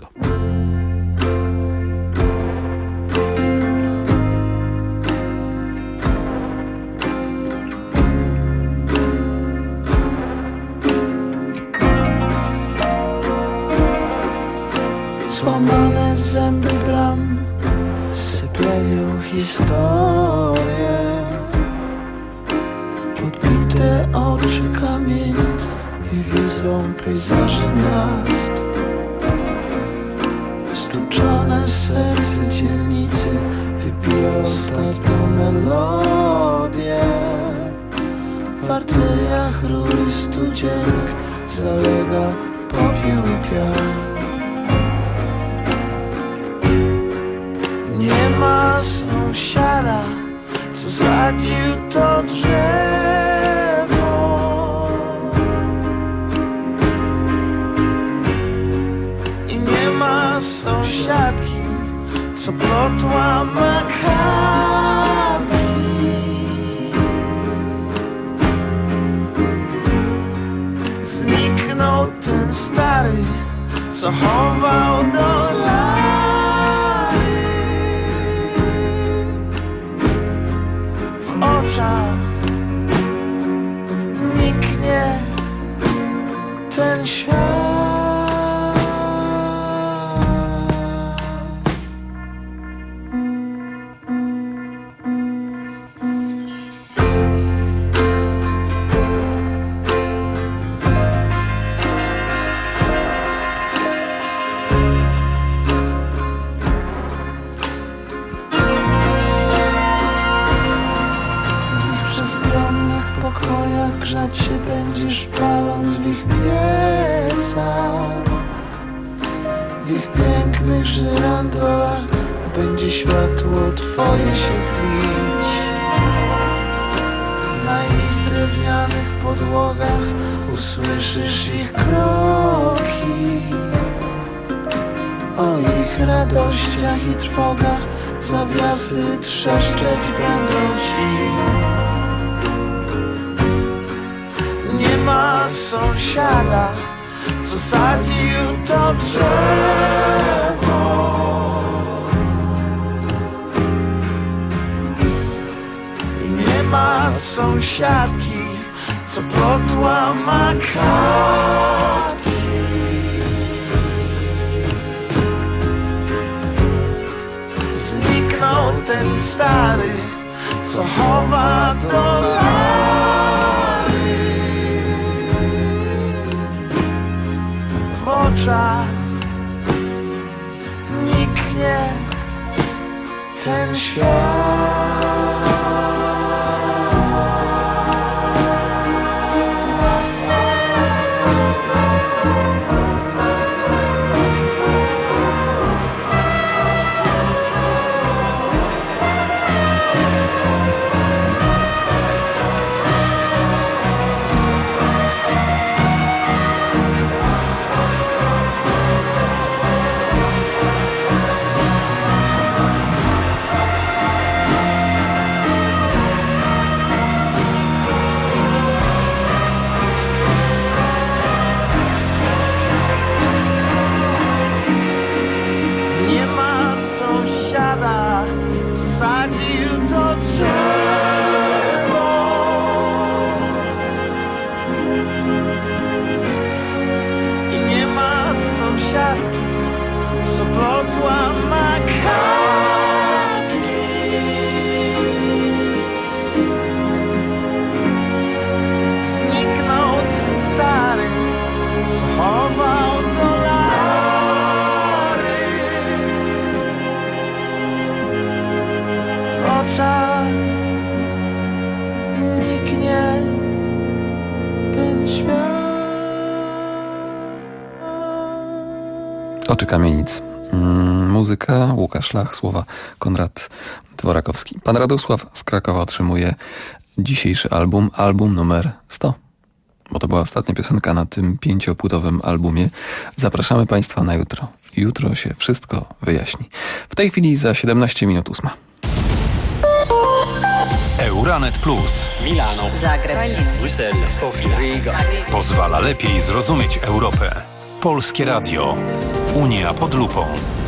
Złamane zęby bram sypienią historię. Podbite oczy kamienic i widzą pejzaże miast. Stłuczone serce dzielnicy wypija ostatnią melodię. W arteriach rury studzielek zalega popiół i piach. Nie ma sąsiada, co sadził to drzewo. I nie ma sąsiadki, co plotła makabi. Zniknął ten stary, co chował do lat. Niknie ten świat. Grzać się będziesz paląc w ich piecach. W ich pięknych żyrandolach będzie światło twoje się tlić. Na ich drewnianych podłogach usłyszysz ich kroki. O ich radościach i trwogach zawiasy trzeszczeć będą ci. Nie ma sąsiada, co sadził to drzewo. I nie ma sąsiadki, co plotła makatki. Zniknął ten stary, co chowa do lat. W oczach niknie ten świat. oczach niknie ten świat. Oczy kamienic. Muzyka Łukasz Lach, słowa Konrad Dworakowski. Pan Radosław z Krakowa otrzymuje dzisiejszy album numer 100. Bo to była ostatnia piosenka na tym 5-płytowym albumie. Zapraszamy Państwa na jutro. Jutro się wszystko wyjaśni. W tej chwili za 17 minut 8. Euranet Plus. Milano. Zagreb. Bruksela. Sofia. Riga. Pozwala lepiej zrozumieć Europę. Polskie Radio. Unia pod lupą.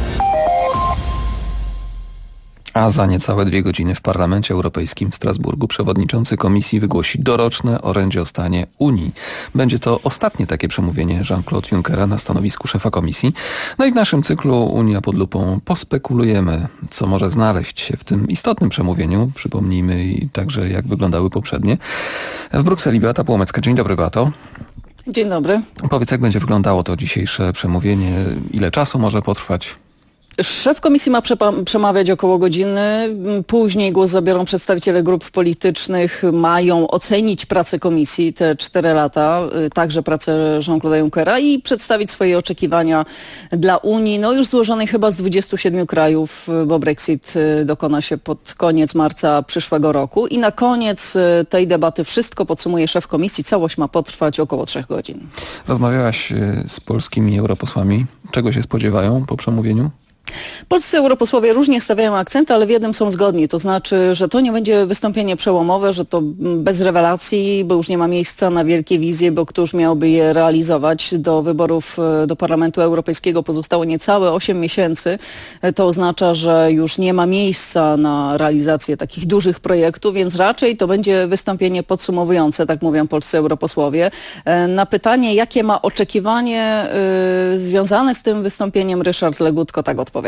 A za niecałe 2 godziny w Parlamencie Europejskim w Strasburgu przewodniczący Komisji wygłosi doroczne orędzie o stanie Unii. Będzie to ostatnie takie przemówienie Jean-Claude Junckera na stanowisku szefa Komisji. No i w naszym cyklu Unia pod lupą pospekulujemy, co może znaleźć się w tym istotnym przemówieniu. Przypomnijmy i także, jak wyglądały poprzednie. W Brukseli Beata Płomecka. Dzień dobry, Beato. Dzień dobry. Powiedz, jak będzie wyglądało to dzisiejsze przemówienie? Ile czasu może potrwać? Szef komisji ma przemawiać około godziny. Później głos zabiorą przedstawiciele grup politycznych. Mają ocenić pracę komisji te 4 lata, także pracę Jean-Claude'a Junckera i przedstawić swoje oczekiwania dla Unii, no już złożonej chyba z 27 krajów, bo Brexit dokona się pod koniec marca przyszłego roku. I na koniec tej debaty wszystko podsumuje szef komisji. Całość ma potrwać około 3 godzin. Rozmawiałaś z polskimi europosłami. Czego się spodziewają po przemówieniu? Polscy europosłowie różnie stawiają akcenty, ale w jednym są zgodni. To znaczy, że to nie będzie wystąpienie przełomowe, że to bez rewelacji, bo już nie ma miejsca na wielkie wizje, bo któż miałby je realizować. Do wyborów do Parlamentu Europejskiego pozostało niecałe 8 miesięcy. To oznacza, że już nie ma miejsca na realizację takich dużych projektów, więc raczej to będzie wystąpienie podsumowujące, tak mówią polscy europosłowie. Na pytanie, jakie ma oczekiwanie związane z tym wystąpieniem, Ryszard Legutko tak odpowiada.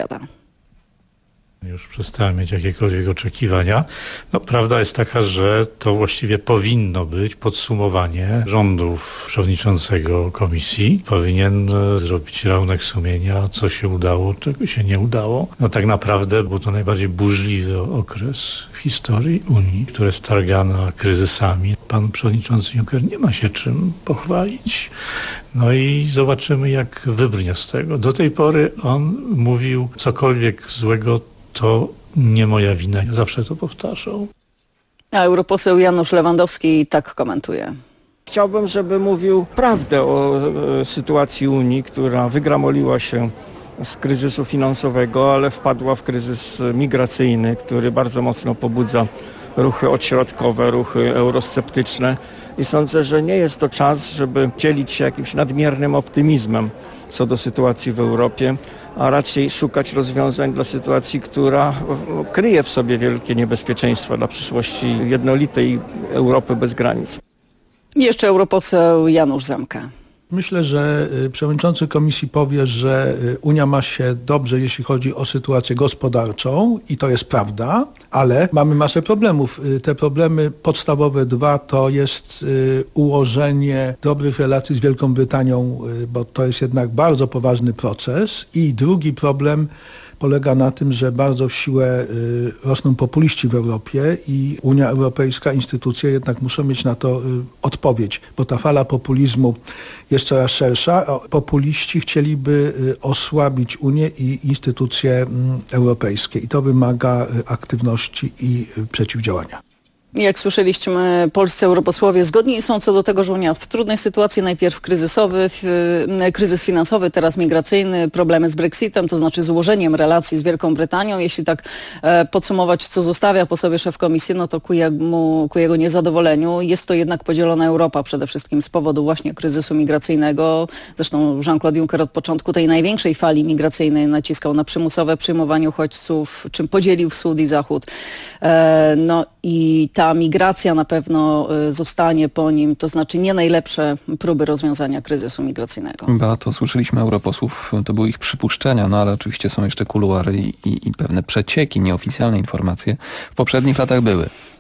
Już przestałem mieć jakiekolwiek oczekiwania. No, prawda jest taka, że to właściwie powinno być podsumowanie rządów przewodniczącego komisji. Powinien zrobić rachunek sumienia, co się udało, czego się nie udało. No tak naprawdę był to najbardziej burzliwy okres w historii Unii, która jest targana kryzysami. Pan przewodniczący Juncker nie ma się czym pochwalić. No i zobaczymy, jak wybrnie z tego. Do tej pory on mówił cokolwiek złego, to nie moja wina. Ja zawsze to powtarzał. A europoseł Janusz Lewandowski tak komentuje. Chciałbym, żeby mówił prawdę o sytuacji Unii, która wygramoliła się z kryzysu finansowego, ale wpadła w kryzys migracyjny, który bardzo mocno pobudza ruchy odśrodkowe, ruchy eurosceptyczne. I sądzę, że nie jest to czas, żeby dzielić się jakimś nadmiernym optymizmem co do sytuacji w Europie, a raczej szukać rozwiązań dla sytuacji, która kryje w sobie wielkie niebezpieczeństwa dla przyszłości jednolitej Europy bez granic. I jeszcze europoseł Janusz Zemka. Myślę, że przewodniczący komisji powie, że Unia ma się dobrze, jeśli chodzi o sytuację gospodarczą i to jest prawda, ale mamy masę problemów. Te problemy podstawowe 2 to jest ułożenie dobrych relacji z Wielką Brytanią, bo to jest jednak bardzo poważny proces, i drugi problem polega na tym, że bardzo w siłę rosną populiści w Europie i Unia Europejska, instytucje jednak muszą mieć na to odpowiedź, bo ta fala populizmu jest coraz szersza. Populiści chcieliby osłabić Unię i instytucje europejskie i to wymaga aktywności i przeciwdziałania. Jak słyszeliśmy, polscy europosłowie zgodni są co do tego, że Unia w trudnej sytuacji, najpierw kryzys finansowy, teraz migracyjny, problemy z Brexitem, to znaczy złożeniem relacji z Wielką Brytanią. Jeśli tak podsumować, co zostawia po sobie szef komisji, no to ku jego niezadowoleniu jest to jednak podzielona Europa, przede wszystkim z powodu właśnie kryzysu migracyjnego. Zresztą Jean-Claude Juncker od początku tej największej fali migracyjnej naciskał na przymusowe przyjmowanie uchodźców, czym podzielił wschód i zachód. No i ta migracja na pewno zostanie po nim, to znaczy nie najlepsze próby rozwiązania kryzysu migracyjnego. To słyszeliśmy europosłów, to były ich przypuszczenia, no ale oczywiście są jeszcze kuluary i pewne przecieki, nieoficjalne informacje w poprzednich latach były.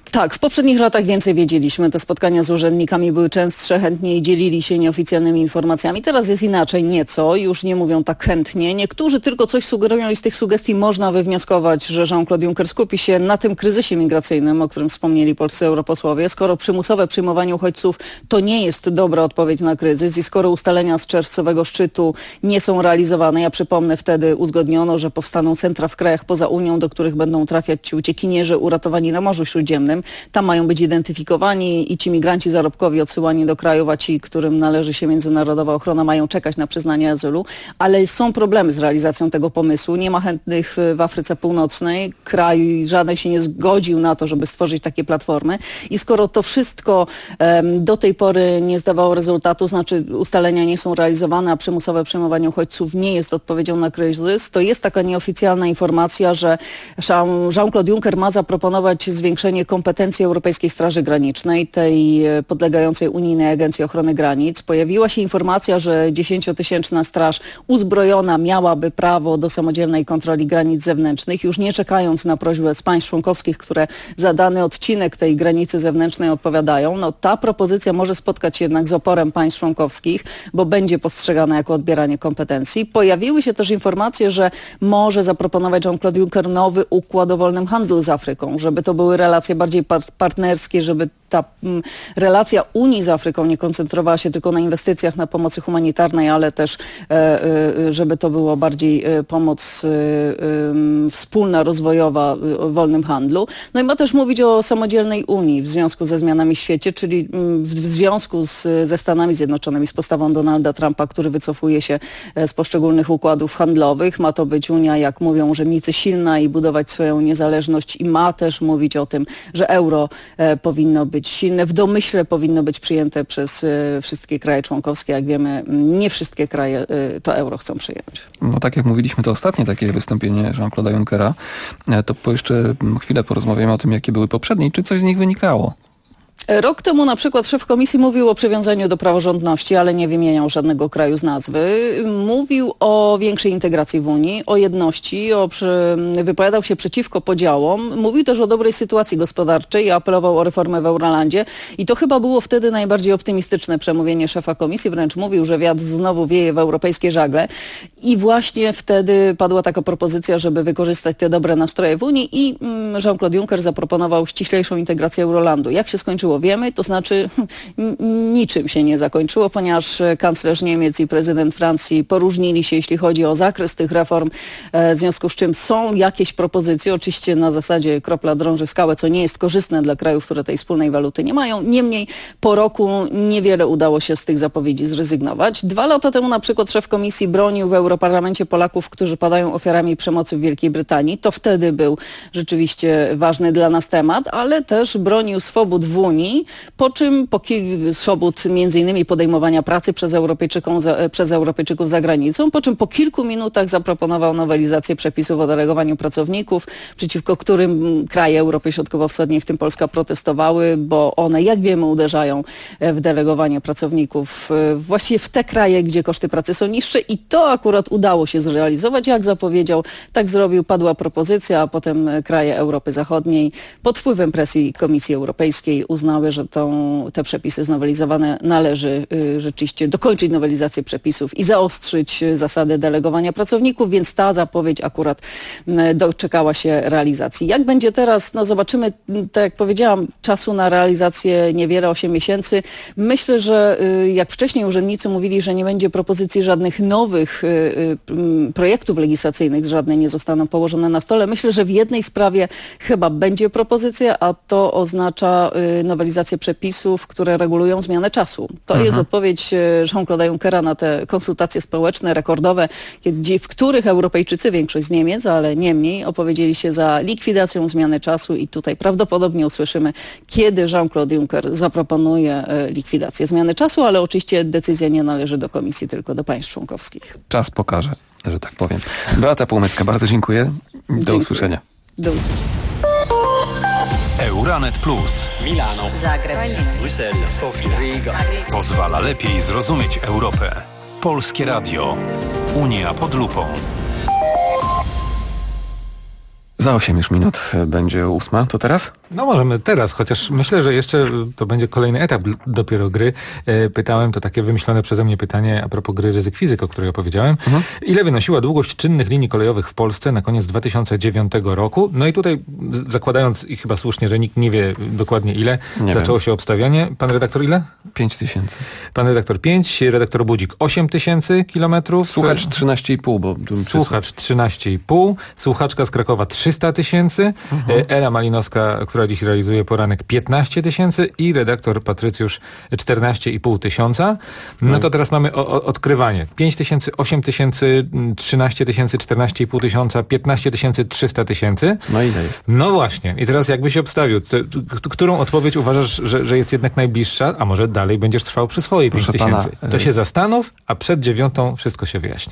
Tak, w poprzednich latach więcej wiedzieliśmy. Te spotkania z urzędnikami były częstsze, chętniej dzielili się nieoficjalnymi informacjami. Teraz jest inaczej nieco, już nie mówią tak chętnie. Niektórzy tylko coś sugerują i z tych sugestii można wywnioskować, że Jean-Claude Juncker skupi się na tym kryzysie migracyjnym, o którym wspomnieli polscy europosłowie. Skoro przymusowe przyjmowanie uchodźców to nie jest dobra odpowiedź na kryzys i skoro ustalenia z czerwcowego szczytu nie są realizowane, ja przypomnę, wtedy uzgodniono, że powstaną centra w krajach poza Unią, do których będą trafiać ci uciekinierzy uratowani na Morzu Śródziemnym. Tam mają być identyfikowani i ci migranci zarobkowi odsyłani do krajów, a ci, którym należy się międzynarodowa ochrona, mają czekać na przyznanie azylu. Ale są problemy z realizacją tego pomysłu. Nie ma chętnych w Afryce Północnej. Kraj żaden się nie zgodził na to, żeby stworzyć takie platformy. I skoro to wszystko do tej pory nie zdawało rezultatu, znaczy ustalenia nie są realizowane, a przymusowe przyjmowanie uchodźców nie jest odpowiedzią na kryzys, to jest taka nieoficjalna informacja, że Jean-Claude Juncker ma zaproponować zwiększenie kompetencji Europejskiej Straży Granicznej, tej podlegającej Unijnej Agencji Ochrony Granic. Pojawiła się informacja, że 10-tysięczna straż uzbrojona miałaby prawo do samodzielnej kontroli granic zewnętrznych, już nie czekając na prośbę z państw członkowskich, które za dany odcinek tej granicy zewnętrznej odpowiadają. No, ta propozycja może spotkać się jednak z oporem państw członkowskich, bo będzie postrzegana jako odbieranie kompetencji. Pojawiły się też informacje, że może zaproponować Jean-Claude Juncker nowy układ o wolnym handlu z Afryką, żeby to były relacje bardziej partnerskie, żeby ta relacja Unii z Afryką nie koncentrowała się tylko na inwestycjach, na pomocy humanitarnej, ale też żeby to było bardziej pomoc wspólna, rozwojowa w wolnym handlu. No i ma też mówić o samodzielnej Unii w związku ze zmianami w świecie, czyli w związku ze Stanami Zjednoczonymi, z postawą Donalda Trumpa, który wycofuje się z poszczególnych układów handlowych. Ma to być Unia, jak mówią urzędnicy, silna i budować swoją niezależność i ma też mówić o tym, że euro powinno być silne. W domyśle powinno być przyjęte przez wszystkie kraje członkowskie. Jak wiemy, nie wszystkie kraje to euro chcą przyjąć. No tak jak mówiliśmy, to ostatnie takie wystąpienie Jean-Claude'a Junckera, to jeszcze chwilę porozmawiamy o tym, jakie były poprzednie i czy coś z nich wynikało. Rok temu na przykład szef komisji mówił o przywiązaniu do praworządności, ale nie wymieniał żadnego kraju z nazwy. Mówił o większej integracji w Unii, o jedności, wypowiadał się przeciwko podziałom. Mówił też o dobrej sytuacji gospodarczej i apelował o reformę w Eurolandzie. I to chyba było wtedy najbardziej optymistyczne przemówienie szefa komisji. Wręcz mówił, że wiatr znowu wieje w europejskie żagle. I właśnie wtedy padła taka propozycja, żeby wykorzystać te dobre nastroje w Unii i Jean-Claude Juncker zaproponował ściślejszą integrację Eurolandu. Jak się skończyło? Wiemy, to znaczy niczym się nie zakończyło, ponieważ kanclerz Niemiec i prezydent Francji poróżnili się, jeśli chodzi o zakres tych reform, w związku z czym są jakieś propozycje, oczywiście na zasadzie kropla drąży skałę, co nie jest korzystne dla krajów, które tej wspólnej waluty nie mają. Niemniej po roku niewiele udało się z tych zapowiedzi zrezygnować. 2 lata temu na przykład szef komisji bronił w Europarlamencie Polaków, którzy padają ofiarami przemocy w Wielkiej Brytanii. To wtedy był rzeczywiście ważny dla nas temat, ale też bronił swobód w Unii, po czym swobód między innymi podejmowania pracy przez Europejczyków za granicą, po czym po kilku minutach zaproponował nowelizację przepisów o delegowaniu pracowników, przeciwko którym kraje Europy Środkowo-Wschodniej, w tym Polska, protestowały, bo one, jak wiemy, uderzają w delegowanie pracowników właściwie w te kraje, gdzie koszty pracy są niższe i to akurat udało się zrealizować. Jak zapowiedział, tak zrobił, padła propozycja, a potem kraje Europy Zachodniej pod wpływem presji Komisji Europejskiej uznały, że te przepisy znowelizowane należy rzeczywiście dokończyć nowelizację przepisów i zaostrzyć zasady delegowania pracowników, więc ta zapowiedź akurat doczekała się realizacji. Jak będzie teraz? No zobaczymy, tak jak powiedziałam, czasu na realizację niewiele, 8 miesięcy. Myślę, że jak wcześniej urzędnicy mówili, że nie będzie propozycji żadnych nowych projektów legislacyjnych, żadne nie zostaną położone na stole. Myślę, że w jednej sprawie chyba będzie propozycja, a to oznacza nowelizację przepisów, które regulują zmianę czasu. To jest odpowiedź Jean-Claude'a Junckera na te konsultacje społeczne rekordowe, w których Europejczycy, większość z Niemiec, ale nie mniej, opowiedzieli się za likwidacją zmiany czasu i tutaj prawdopodobnie usłyszymy, kiedy Jean-Claude Juncker zaproponuje likwidację zmiany czasu, ale oczywiście decyzja nie należy do Komisji, tylko do państw członkowskich. Czas pokaże, że tak powiem. Beata Półmyska, bardzo dziękuję. Do usłyszenia. Do usłyszenia. Euranet Plus. Milano. Zagreb. Bruksela. Sofia. Riga. Pozwala lepiej zrozumieć Europę. Polskie Radio. Unia pod lupą. Za 8 już minut będzie 8. To teraz? No możemy teraz, chociaż myślę, że jeszcze to będzie kolejny etap dopiero gry. Pytałem, to takie wymyślone przeze mnie pytanie a propos gry Ryzyk Fizyk, o której opowiedziałem. Ile wynosiła długość czynnych linii kolejowych w Polsce na koniec 2009 roku? No i tutaj zakładając, i chyba słusznie, że nikt nie wie dokładnie ile, zaczęło się obstawianie. Pan redaktor ile? 5000. Pan redaktor 5, redaktor Budzik 8000 kilometrów. Słuchacz 13,5, bo... Słuchacz 13,5, słuchaczka z Krakowa 300 000, Ela Malinowska, która dziś realizuje poranek 15 000 i redaktor Patrycjusz 14,5 tysiąca. No to teraz mamy odkrywanie. 5 000, 8 000, 13 000, 14,5 tysiąca, 15 300 000. No ile jest? No właśnie. I teraz jakbyś obstawił, którą odpowiedź uważasz, że jest jednak najbliższa, a może dalej będziesz trwał przy swojej 5 000? To się zastanów, a przed 9 wszystko się wyjaśni.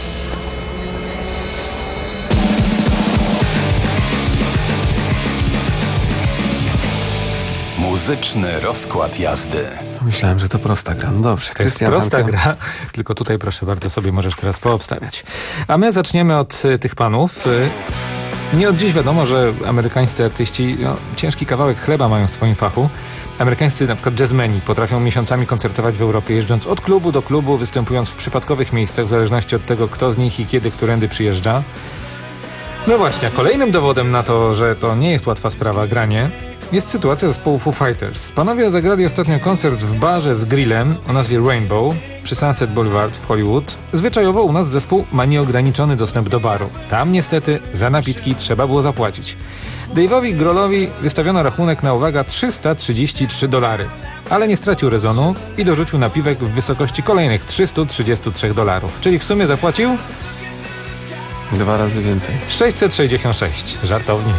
Muzyczny rozkład jazdy. Myślałem, że to prosta gra. No dobrze. To jest prosta gra, tylko tutaj proszę bardzo sobie możesz teraz poobstawiać. A my zaczniemy od tych panów. Nie od dziś wiadomo, że amerykańscy artyści ciężki kawałek chleba mają w swoim fachu. Amerykańscy na przykład jazzmeni potrafią miesiącami koncertować w Europie, jeżdżąc od klubu do klubu, występując w przypadkowych miejscach, w zależności od tego, kto z nich i kiedy, którędy przyjeżdża. No właśnie, a kolejnym dowodem na to, że to nie jest łatwa sprawa granie, jest sytuacja zespołu Foo Fighters. Panowie zagrali ostatnio koncert w barze z grillem o nazwie Rainbow przy Sunset Boulevard w Hollywood. Zwyczajowo u nas zespół ma nieograniczony dostęp do baru. Tam niestety za napitki trzeba było zapłacić. Dave'owi Grohlowi wystawiono rachunek na, uwaga, $333. Ale nie stracił rezonu i dorzucił napiwek w wysokości kolejnych $333. Czyli w sumie zapłacił 2 razy więcej. 666. Żartownie.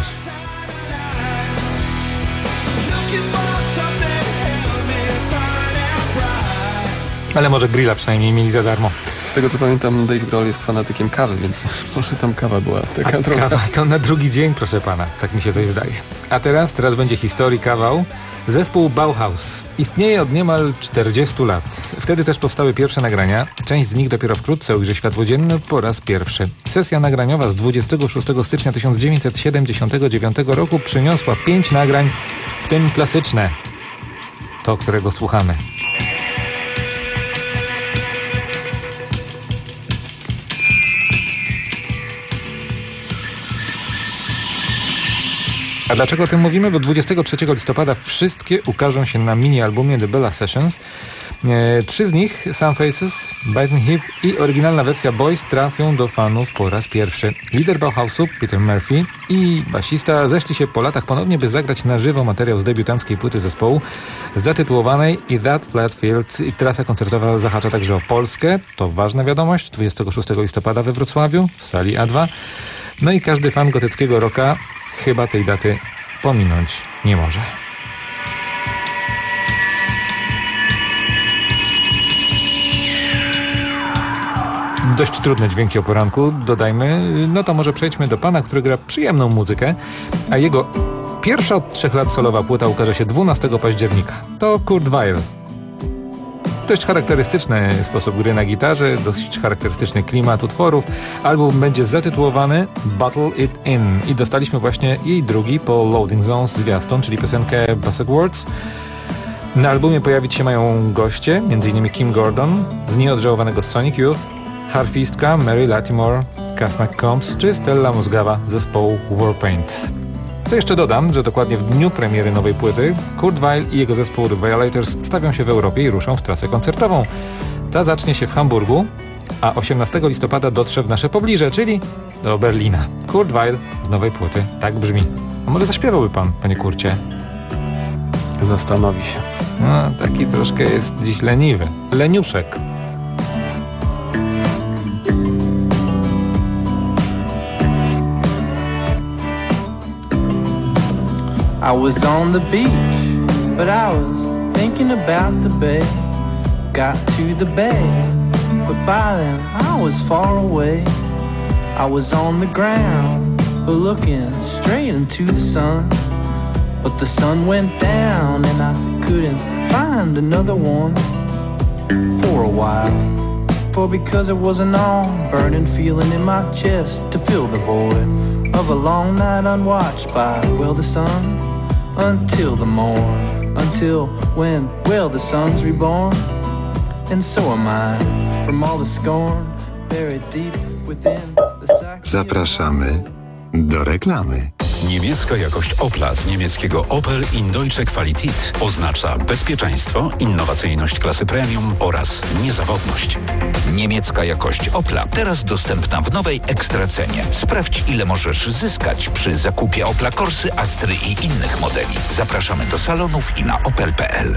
Ale może grilla przynajmniej mieli za darmo. Z tego co pamiętam, Dave Grohl jest fanatykiem kawy, więc może tam kawa była taka trochę. Kawa to na drugi dzień, proszę pana. Tak mi się coś zdaje. A teraz będzie historii kawał. Zespół Bauhaus istnieje od niemal 40 lat. Wtedy też powstały pierwsze nagrania. Część z nich dopiero wkrótce ujrzy światło dzienne po raz pierwszy. Sesja nagraniowa z 26 stycznia 1979 roku przyniosła 5 nagrań, w tym klasyczne. To, którego słuchamy. A dlaczego o tym mówimy? Bo 23 listopada wszystkie ukażą się na mini-albumie The Bella Sessions. 3 z nich, Some Faces, Biting Hip i oryginalna wersja Boys, trafią do fanów po raz pierwszy. Lider Bauhausu, Peter Murphy, i basista zeszli się po latach ponownie, by zagrać na żywo materiał z debiutanckiej płyty zespołu zatytułowanej I That Flat Field. I trasa koncertowa zahacza także o Polskę. To ważna wiadomość. 26 listopada we Wrocławiu w sali A2. No i każdy fan gotyckiego rocka chyba tej daty pominąć nie może. Dość trudne dźwięki o poranku, dodajmy. No to może przejdźmy do pana, który gra przyjemną muzykę, a jego pierwsza od 3 lat solowa płyta ukaże się 12 października. To Kurt Weill. Dość charakterystyczny sposób gry na gitarze, dość charakterystyczny klimat utworów. Album będzie zatytułowany Bottle It In i dostaliśmy właśnie jej drugi po Loading Zones zwiastun, czyli piosenkę Buzzsack Words. Na albumie pojawić się mają goście, m.in. Kim Gordon z nieodżałowanego Sonic Youth, harfistka Mary Latimore, Cass McCombs czy Stella Musgawa z zespołu Warpaint. To jeszcze dodam, że dokładnie w dniu premiery nowej płyty Kurt Weill i jego zespół The Violators stawią się w Europie i ruszą w trasę koncertową. Ta zacznie się w Hamburgu, a 18 listopada dotrze w nasze pobliże, czyli do Berlina. Kurt Weill z nowej płyty. Tak brzmi. A może zaśpiewałby pan, panie Kurcie? Zastanowi się. No, taki troszkę jest dziś leniwy. Leniuszek. I was on the beach, but I was thinking about the bay. Got to the bay, but by then I was far away. I was on the ground, but looking straight into the sun. But the sun went down and I couldn't find another one for a while. For because it was an all burning feeling in my chest to fill the void. of a long night unwatched by, well, the sun, until the morn, until when, well, the sun's reborn. And so am I, from all the scorn buried deep within the sack. Zapraszamy do reklamy. Niemiecka jakość Opla z niemieckiego Opel in Deutsche Qualität oznacza bezpieczeństwo, innowacyjność klasy premium oraz niezawodność. Niemiecka jakość Opla teraz dostępna w nowej ekstracenie. Sprawdź, ile możesz zyskać przy zakupie Opla Corsy, Astry i innych modeli. Zapraszamy do salonów i na opel.pl.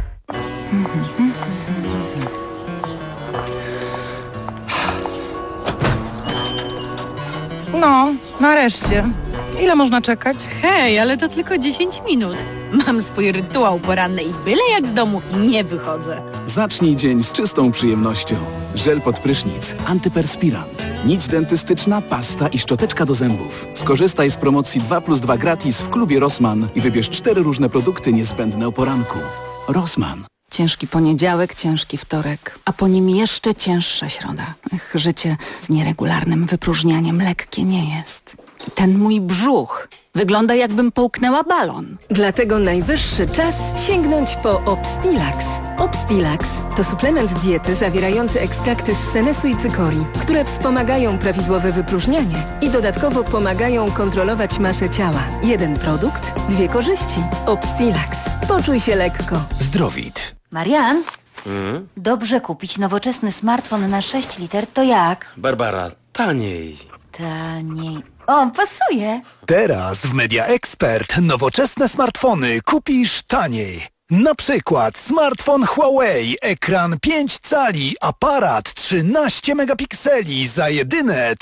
No, nareszcie. Ile można czekać? Hej, ale to tylko 10 minut. Mam swój rytuał poranny i byle jak z domu nie wychodzę. Zacznij dzień z czystą przyjemnością. Żel pod prysznic, antyperspirant, nić dentystyczna, pasta i szczoteczka do zębów. Skorzystaj z promocji 2+2 gratis w klubie Rossmann i wybierz 4 różne produkty niezbędne o poranku. Rossmann. Ciężki poniedziałek, ciężki wtorek, a po nim jeszcze cięższa środa. Ech, życie z nieregularnym wypróżnianiem lekkie nie jest. Ten mój brzuch wygląda, jakbym połknęła balon. Dlatego najwyższy czas sięgnąć po Obstilax. Obstilax to suplement diety zawierający ekstrakty z senesu i cykorii, które wspomagają prawidłowe wypróżnianie i dodatkowo pomagają kontrolować masę ciała. Jeden produkt, 2 korzyści. Obstilax. Poczuj się lekko. Zdrowit. Marian, dobrze kupić nowoczesny smartfon na 6 liter, to jak? Barbara, taniej. Taniej. O, pasuje. Teraz w Media Expert nowoczesne smartfony kupisz taniej. Na przykład smartfon Huawei, ekran 5 cali, aparat 13 megapikseli za jedyne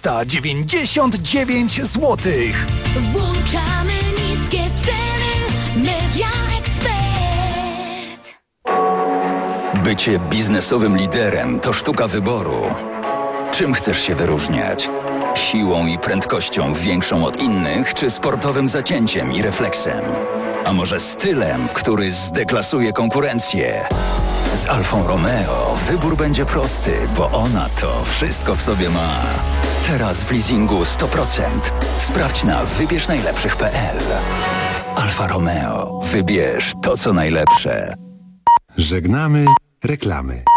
399 zł. Włączamy niskie ceny. Media Expert. Bycie biznesowym liderem to sztuka wyboru. Czym chcesz się wyróżniać? Siłą i prędkością większą od innych, czy sportowym zacięciem i refleksem? A może stylem, który zdeklasuje konkurencję? Z Alfą Romeo wybór będzie prosty, bo ona to wszystko w sobie ma. Teraz w leasingu 100%. Sprawdź na wybierznajlepszych.pl. Alfa Romeo. Wybierz to, co najlepsze. Żegnamy reklamy.